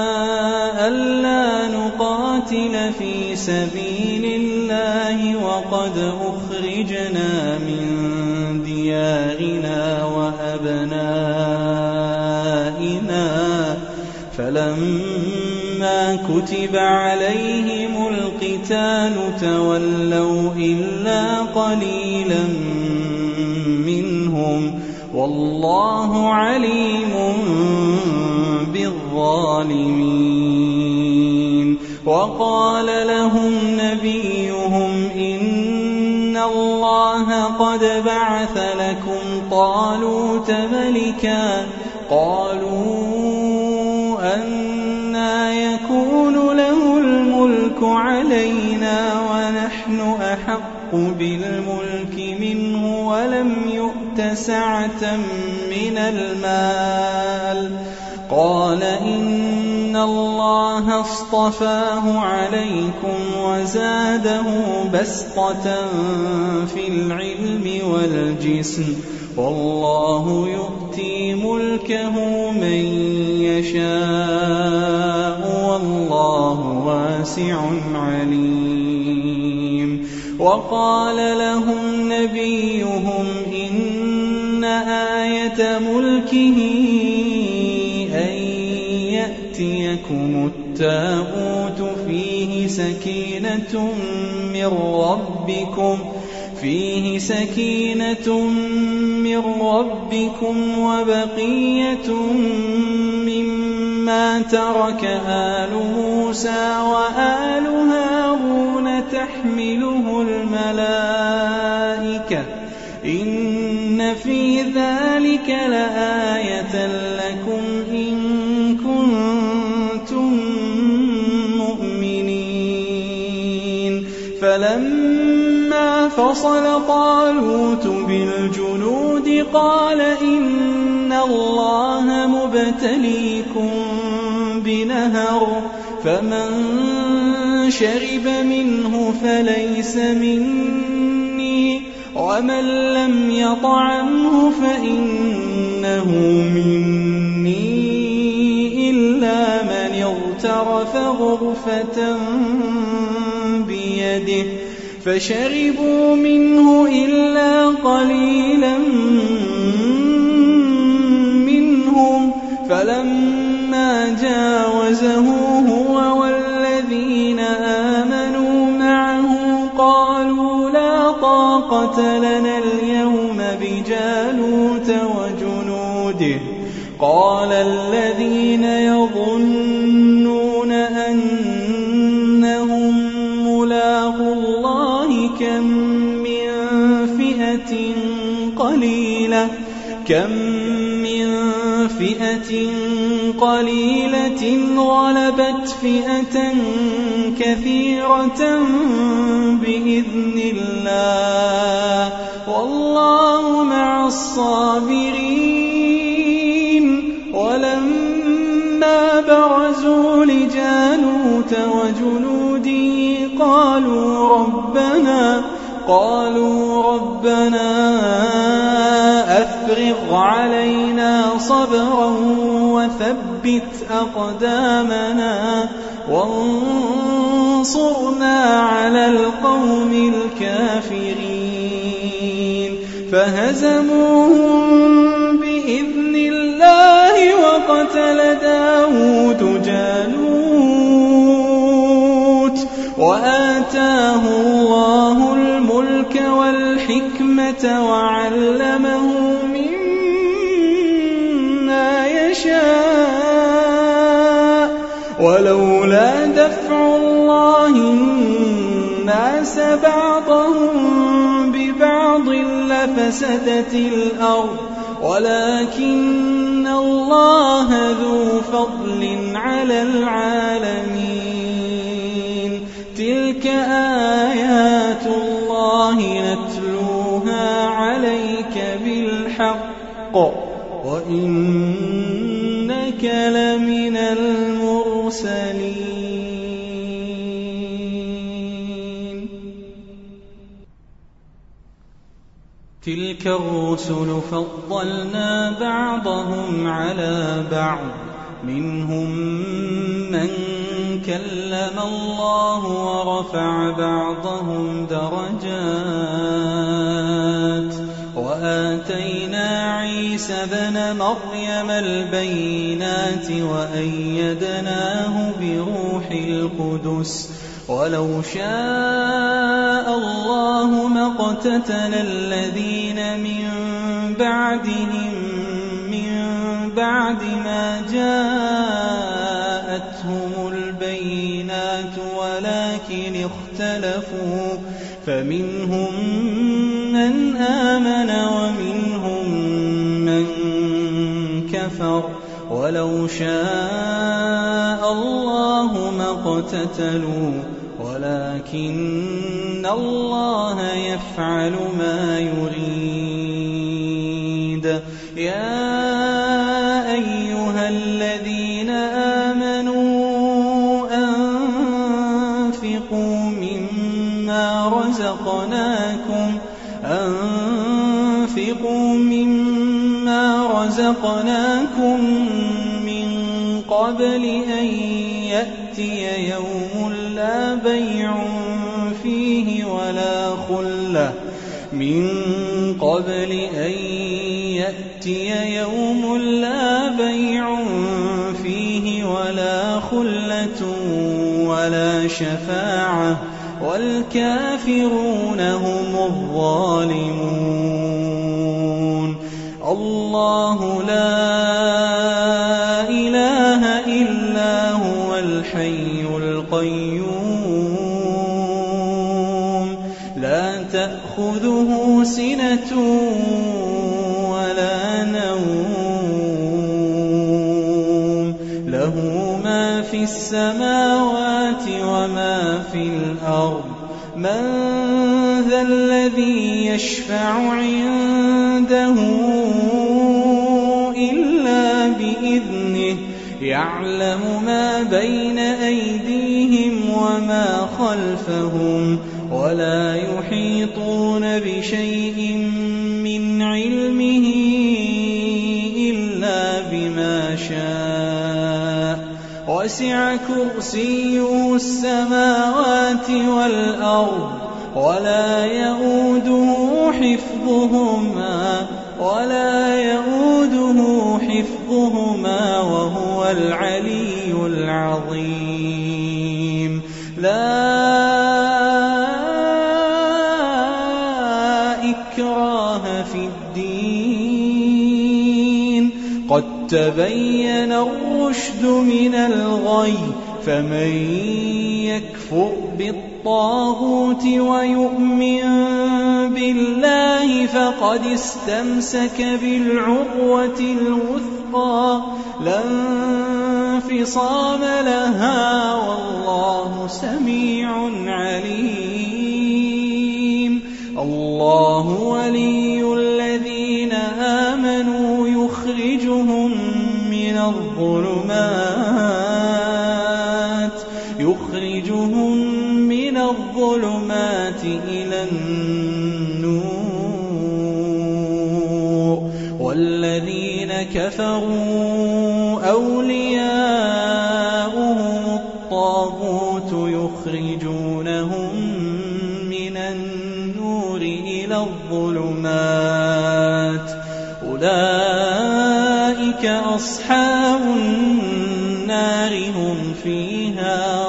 ألا نقاتل في سبيل الله وقد أخرجنا من ديارنا وأبنائنا فلما كتب عليهم القتال تولوا إلا قليلا منهم والله عليم بالظالمين وقال لهم نبيهم إن الله قد بعث لكم طالوت ملكا قالوا أنى يكون له الملك علينا ونحن أحق بالملك منه ولم يؤت سعة من المال قال إن الله اصطفاه عليكم وزاده بسطة في العلم والجسم والله يؤتي ملكه من يشاء والله واسع عليم وقال لهم نبيهم إن آية ملكه أن يأتيكم التابوت فيه سكينة من ربكم فيه سكينة من ربكم وبقية مما ترك آل موسى وآل هارون تحمله الملائكة إن في ذلك لآية لكم إن كنتم مؤمنين فلما فصل طالوت بالجنود قال إن الله مبتليكم بنهر فمن شرب منه فليس مني ومن لم يطعمه فإنه مني إلا من اغترف غرفة بيده فشربوا منه إلا قليلا منهم فلما جاوزه هو والذين آمنوا معه قالوا لا طاقة لنا اليوم بجالوت وجنوده قال الذين يظنون أنهم ملاقو الله كم من فئة قليلة غلبت فئة كثيرة بإذن الله والله مع الصابرين ولما برزوا لجالوت وجنوده قالوا ربنا أفرغ علينا صبرا وثبت أقدامنا وانصرنا على القوم الكافرين فهزموهم بإذن الله وقتل داود جالوت وآتاه الله الملك والحكمة وعلمه مما يشاء ولولا دفع الله الناس بعضهم ببعض لفسدت الأرض ولكن الله ذو فضل على العالمين تلك آيات الله نتلوها عليك بالحق وإنك لمن المرسلين تلك الرسل فضلنا بعضهم على بعض منهم من كلم الله ورفع بعضهم درجات وآتينا عيسى ابن مريم البينات وأيدناه بروح القدس ولو شاء الله ما اقتتل الذين من بعدهم من بعد ما جاءتهم البينات ولكن اختلفوا فمنهم من آمن ومنهم من كفر ولو شاء الله ما اقتتلوا ولكن الله يفعل ما يريد يا أيها الذين آمنوا أنفقوا مما رزقناكم من قبل أن يأتي يوم لا بيع فيه ولا خلة من قبل أن يأتي يوم لا بيع فيه ولا خلة ولا شفاعة والكافرون هم الظالمون. الله لا إله إلا هو الحي القيوم لا تأخذه سنة ولا نوم له ما في السماوات وما في الأرض من ذا الذي يشفع عنده إلا بإذنه يعلم ما بين أيديهم وما خلفهم ولا يحيطون بشيء من علمه إلا بما شاء وسع كرسيه السماوات والأرض ولا يؤوده حفظهما وهو العلي العظيم. لا إكراه في الدين قد تبين الرشد من الغي فمن يكفر بالطاغوت ويؤمن بالله فقد استمسك بالعروة الوثقى لا انفصام لها والله سميع عليم. الله ولي الذين آمنوا يخرجهم من الظلمات إلى النور والذين كفروا أولياؤهم الطاغوت يخرجونهم من النور إلى الظلمات أولئك أصحاب النار هم فيها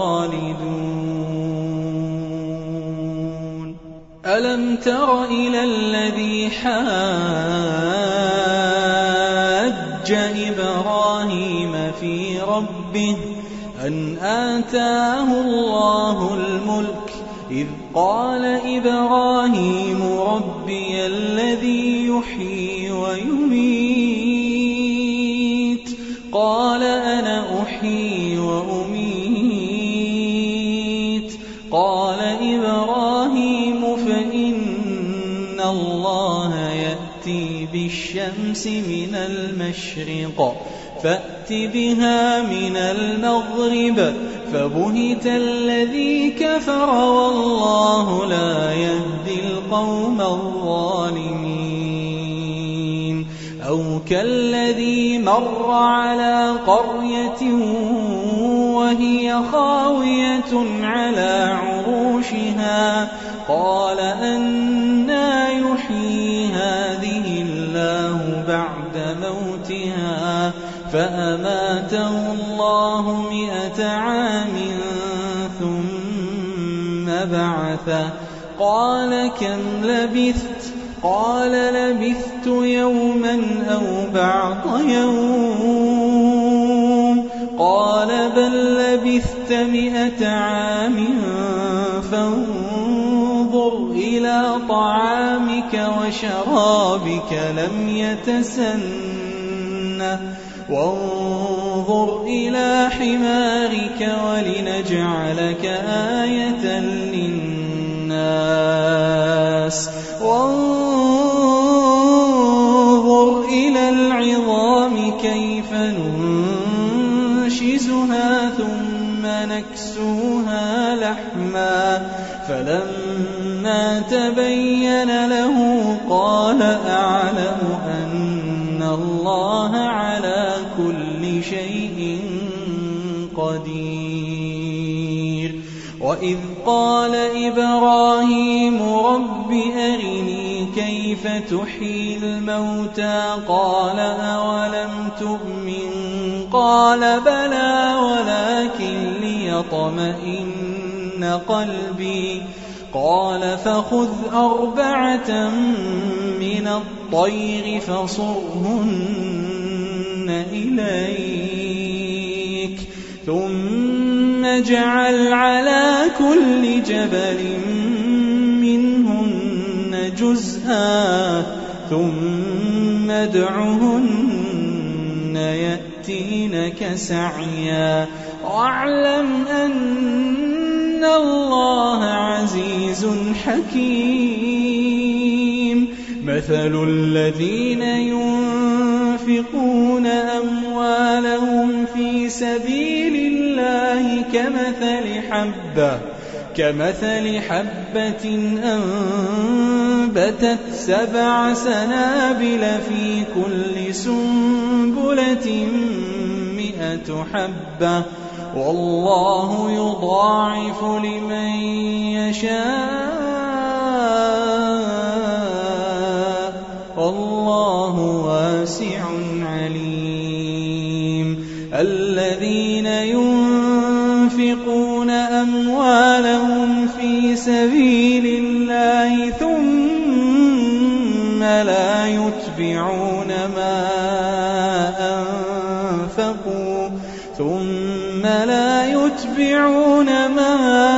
خالدون. ألم تر إلى الذي حاج إبراهيم في ربه أن آتاه الله الملك إذ قال إبراهيم ربي الذي يحيي ويميت قال أنا أحيي وأميت قال إبراهيم فإن الله يأتي بالشمس من المشرق فأت بها من المغرب فبهت الذي كفر والله لا يهدي القوم الظالمين. أو كالذي مر على قرية وهي خاوية على عروشها قال أنى يحيي هذه الله بعد موتها فأماته الله 100 عام ثم بعثه قال كم لبثت قال لبثت يوما أو بعض يوم قال بل لبثت 100 عام فانظر إلى طعامك وشرابك لم يتسنه وانظر إلى حمارك ولنجعلك آية للناس وانظر إلى العظام كيف ننشزها ثم نكسوها لحما فلما تبين له قال أعلم أن الله على كل شيء قدير. وإذ قال إبراهيم رب أرني كيف تحيي الموتى قال أولم تؤمن قال بلى ولكن ليطمئن قلبي. قال فخذ 4 من الطير فصرهن إليك ثم اجعل على كل جبل منهن جزءا ثم ادعهن يأتينك سعيا واعلم أن الله عزيز حكيم. مثل الذين ينفقون أموالهم في سبيل الله كمثل حبة أنبتت 7 سنابل في كل سنبلة 100 حبة والله يضاعف لمن يشاء والله واسع عليم. الذين ينفقون أموالهم في سبيل الله ثم لا يتبعون ما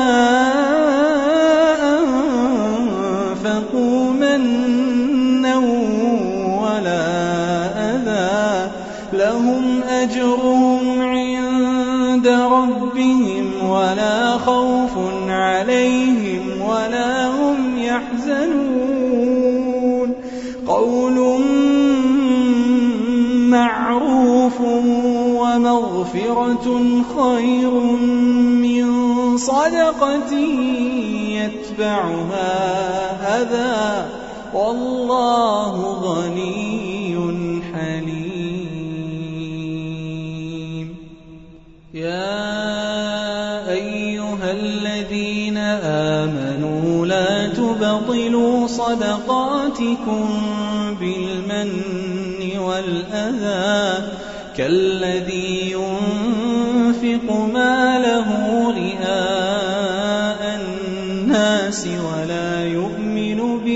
أنفقوا منا ولا أذى لهم أجرهم عند ربهم ولا خوف عليهم ولا هم يحزنون. قول معروف ومغفرة خير من صدقة يتبعها أذى والله غني حليم. يا أيها الذين آمنوا لا تبطلوا صدقاتكم بالمن والأذى كالذي ينفق ماله رئاء الناس ولا يؤمن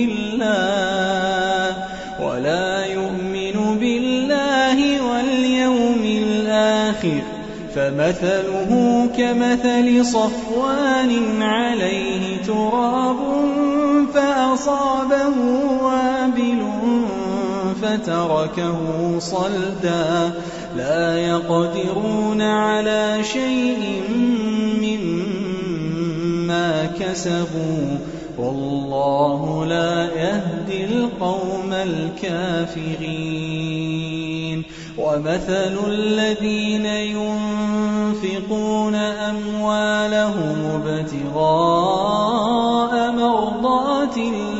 بالله واليوم الآخر فمثله كمثل صفوان عليه تراب فأصابه وابل فتركه صلدا لا يقدرون على شيء مما كسبوا والله لا يهدي القوم الكافرين. ومثل الذين ينفقون أموالهم ابتغاء مرضات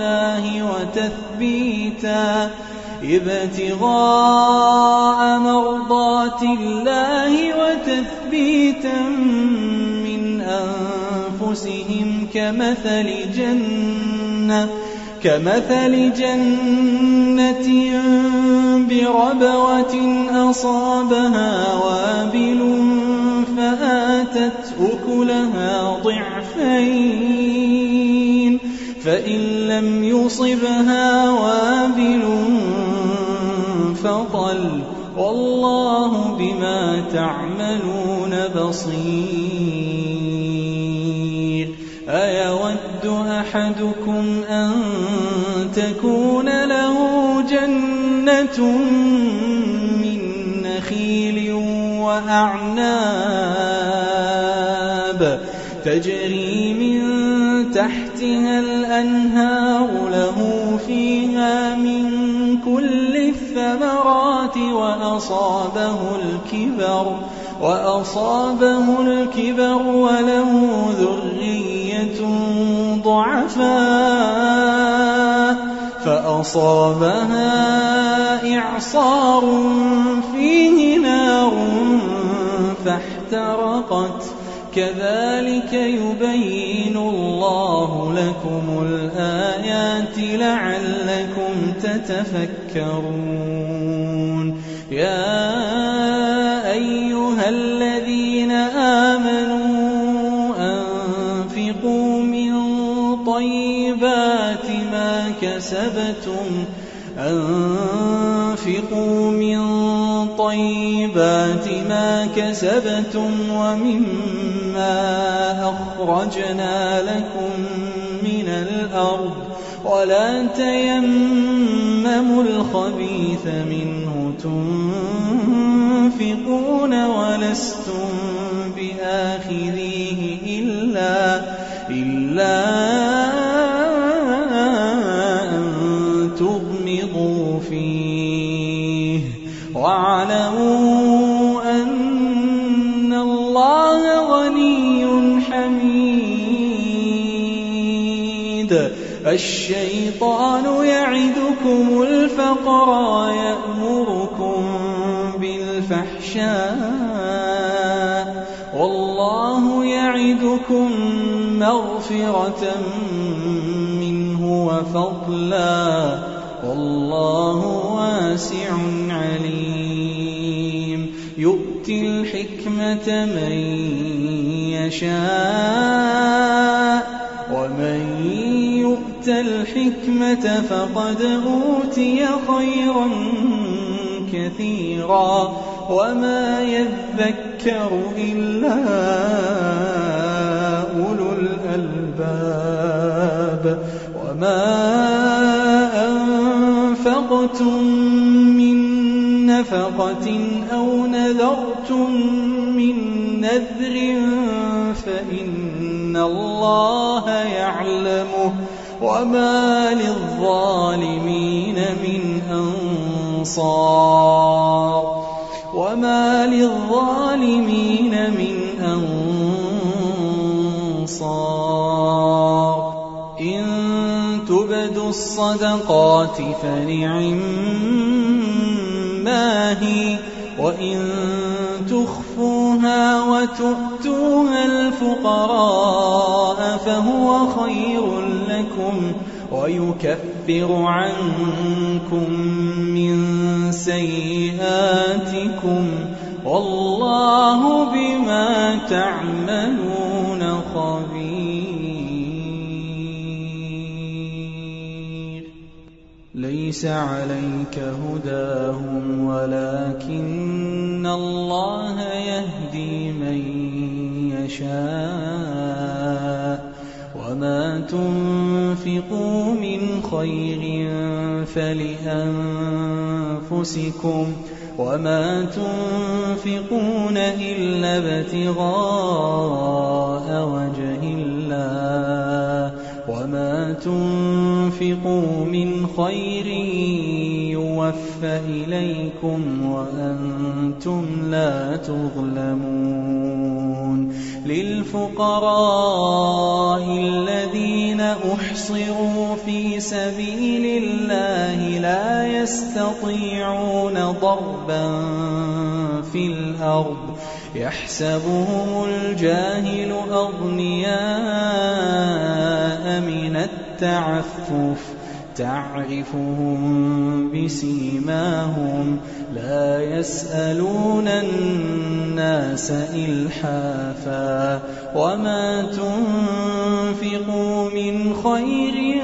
الله وتثبيتا من أنفسهم كمثل جنة بربوة أصابها وابل فآتت أكلها ضعفين فإن لم يصبها وابل فطل والله بما تعملون بصير. أيود أحدكم أن تكون له جنة من نخيل وأعناب تجري من تحتها الأنهار له فيها من كل الثمرات وأصابه الكبر وله ذرية ضعفاء فأصابها إعصار فيه نار فاحترقت كذلك يبين الله لكم الآيات لعلكم تتفكرون. يا أيها الذين آمنوا كسبتم أنفقوا من طيبات ما كسبتم ومما أخرجنا لكم من الأرض ولا تيمموا الخبيث منه تنفقون ولستم بآخذيه إلا أن تغمضوا فيه واعلموا أن الله غني حميد. الشيطان يعدكم الفقر ويأمركم بالفحشاء والله يعدكم مغفرة منه وفضلا والله واسع عليم. يؤتي الحكمة من يشاء ومن يؤت الحكمة فقد أوتي خيرا كثيرا وما يذكر إلا أولو الألباب. وما أنفقتم من نفقة أو نذرتم من نذر فإن الله يعلمه وما للظالمين من أنصار. إن تبدوا الصدقات فنعما هي وإن تخفوها وتؤتوها الفقراء فهو خير لكم ويكفر عنكم من سيئاتكم والله بما تعملون خبير. ليس عليك هداهم ولكن الله يهدي من يشاء وما تنفقوا من خير فلأنفسكم وما تنفقون إلا ابتغاء وجه الله وما تنفقوا من خير يوفى إليكم وأنتم لا تظلمون. للفقراء الذين أحصروا في سبيل الله لا يستطيعون ضربا في الأرض يحسبهم الجاهل أغنياء من التعفف تعرفهم بسيماهم لا يسألون الناس إلحافا وما تنفقوا من خير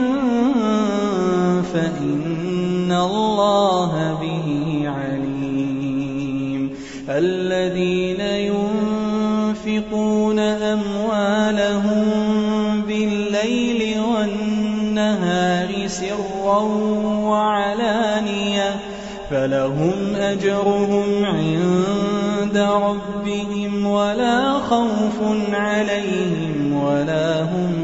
فإن الله به عليم. الذين ينفقون أموالهم بالليل والنهار سرا وعلانية فلهم أجرهم عند ربهم ولا خوف عليهم ولا هم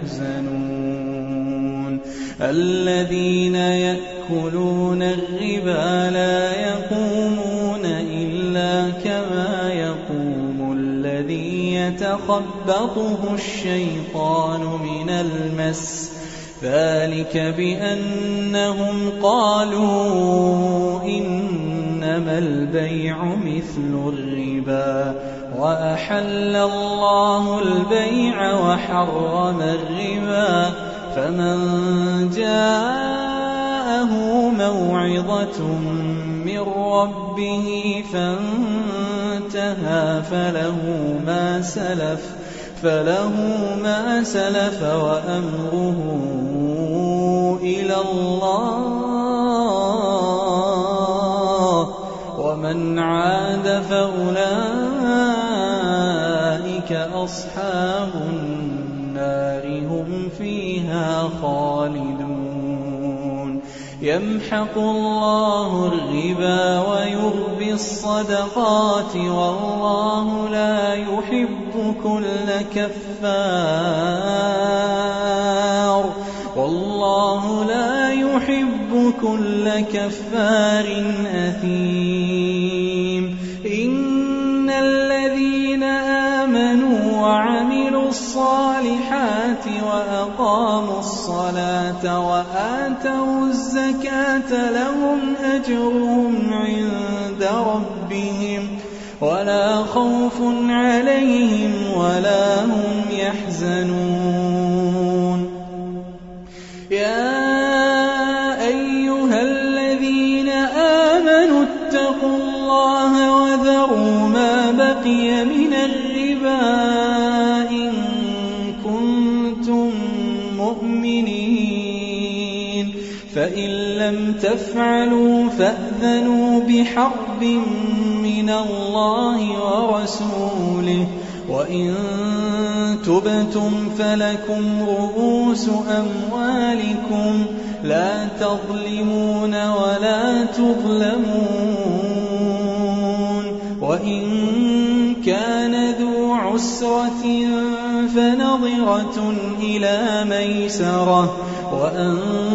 يحزنون. الذين يأكلون الربا لا يقومون إلا كما يقوم الذي يتخبطه الشيطان من المس ذلك بأنهم قالوا إنما البيع مثل الربا وأحل الله البيع وحرم الربا فمن جاءه موعظة من ربه فانتهى فله ما سلف وأمره إلى الله ومن عاد فأولئك أصحاب النار هم فيها خالدون يمحق الله الربا ويربي الصدقات والله لا يحب كل كفار أثيم إن الذين آمنوا وعملوا الصالحات وأقاموا الصلاة وآتوا الزكاة لهم أجرهم عند ربهم ولا خوف عليهم ولا هم يحزنون يا أيها الذين آمنوا اتقوا الله وذروا ما بقي من الربا إن كنتم مؤمنين فإن لم تفعلوا فأذنوا بحرب من الله ورسوله وإن تبتم فلكم رؤوس أموالكم لا تظلمون ولا تظلمون وإن كان ذو عسرة فنظرة إلى ميسرة وأن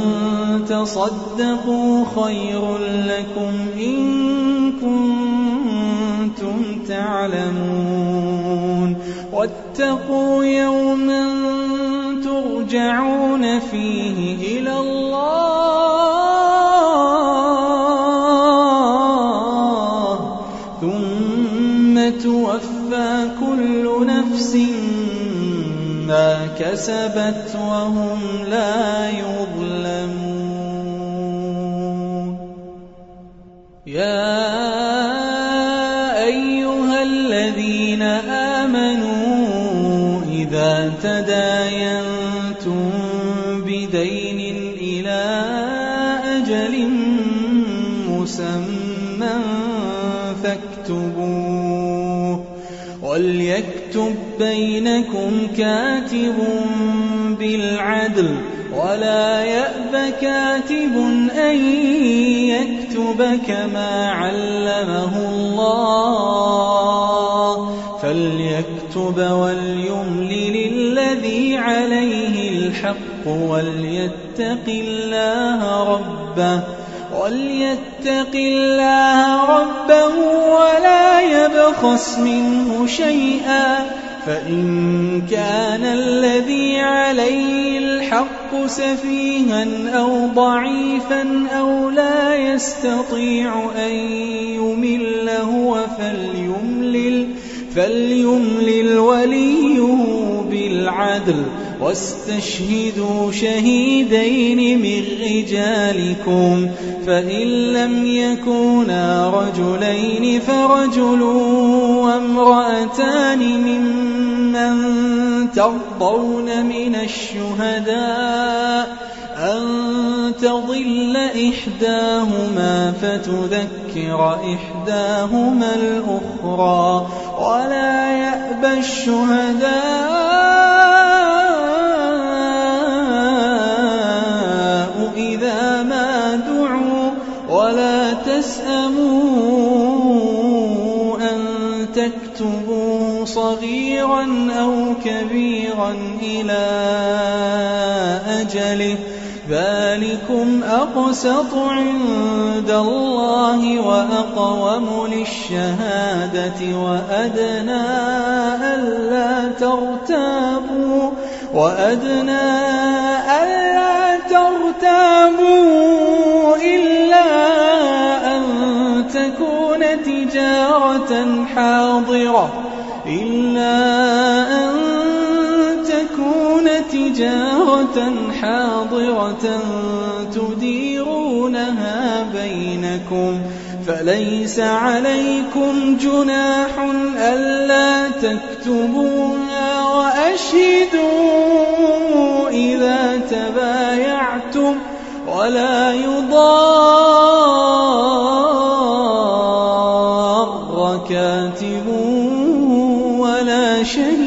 تصدقوا خير لكم إن كنتم تعلمون واتقوا يوما ترجعون فيه إلى الله ثم توفى كل نفس ما كسبت وهم لا يظلمون يا أيها الذين آمنوا إذا تداينتم بدين إلى أجل مسمى فاكتبوه وليكتب بينكم كاتب بالعدل ولا يأب كاتب أن يكتب كما علمه الله فليكتب وليملل الذي عليه الحق وليتق الله ربه ولا يبخس منه شيئا فإن كان الذي عليه الحق سفيها أو ضعيفا أو لا يستطيع أن يمل هو فليملل وليه بالعدل واستشهدوا شهيدين من رجالكم فإن لم يكونا رجلين فرجل وامرأتان ممن ترضون من الشهداء أن تضل إحداهما فتذكر إحداهما الأخرى ولا يأبى الشهداء إذا ما دعوا ولا تسأموا أن تكتبوا صغيرا أو كبيرا إلى أجله ذلكم أقسط عند الله وأقوم للشهادة وأدنى ألا ترتابوا إلا أن تكون تجارة حاضرة تديرونها بينكم فليس عليكم جناح ألا تكتبوها وأشهدوا إذا تبايعتم ولا يضار كاتب ولا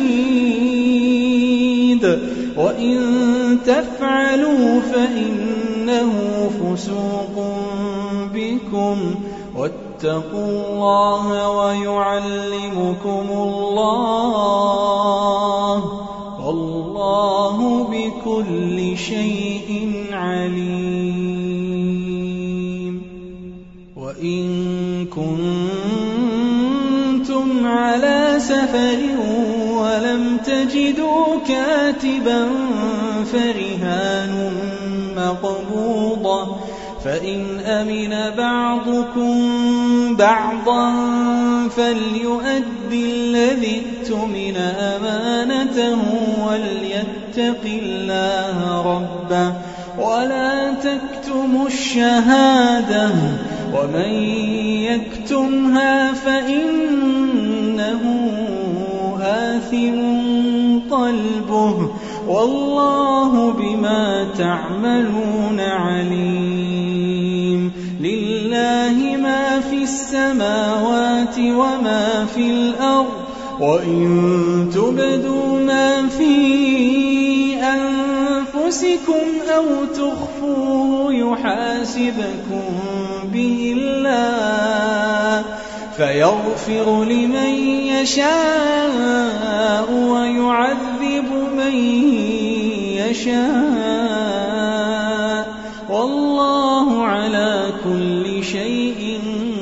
شهيد وإن تفعلوا فإنه فسوق بكم واتقوا الله ويعلمكم الله والله بكل شيء عليم. وإن كنتم على سفر ولم تجدوا كاتبا فرهان مقبوضة فإن أمن بعضكم بعضا فليؤدي الذي اؤتمن أمانته وليتق الله ربه ولا تكتموا الشهادة ومن يكتمها فإنه آثم قلبه والله بما تعملون عليم. لله ما في السماوات وما في الأرض وإن تبدوا ما في أنفسكم أو تخفوه يحاسبكم به الله فيغفر لمن يشاء ويعذب من يشاء والله على كل شيء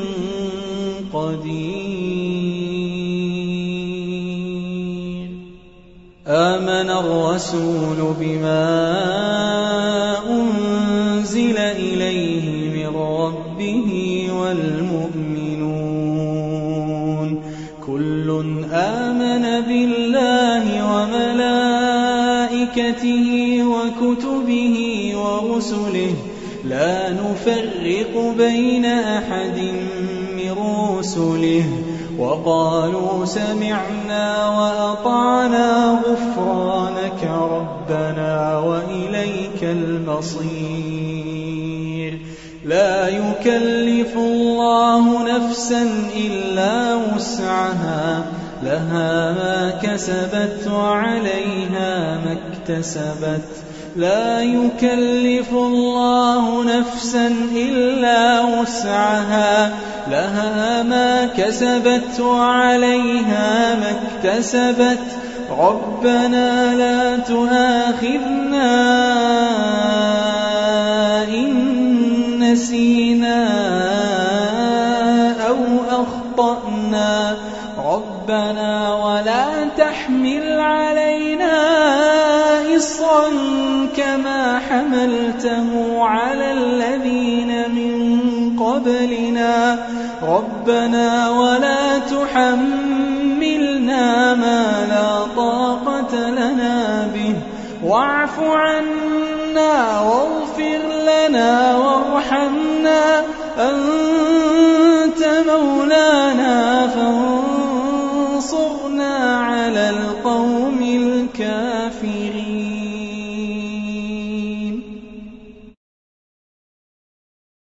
قدير. آمن الرسول بما أنزل إليه من ربه والمؤمنون كل آمن بالله وملائكته وكتبه ورسله لا نفرق بين أحد من رسله وقالوا سمعنا وأطعنا غفرانك ربنا وإليك المصير. لا يكلف الله نفسا إلا وسعها لها ما كسبت وعليها ما اكتسبت. لا يكلف الله نفسا إلا وسعها لها ما كسبت وعليها ما اكتسبت. ربنا لا تؤاخذنا إن نسينا أو أخطأنا ربنا ولا تحمل علينا إصرا كما حملته على الذين من قبلنا ربنا ولا تحملنا ما لا طاقة لنا به واعف عنا واغفر لنا وارحمنا أنت مولانا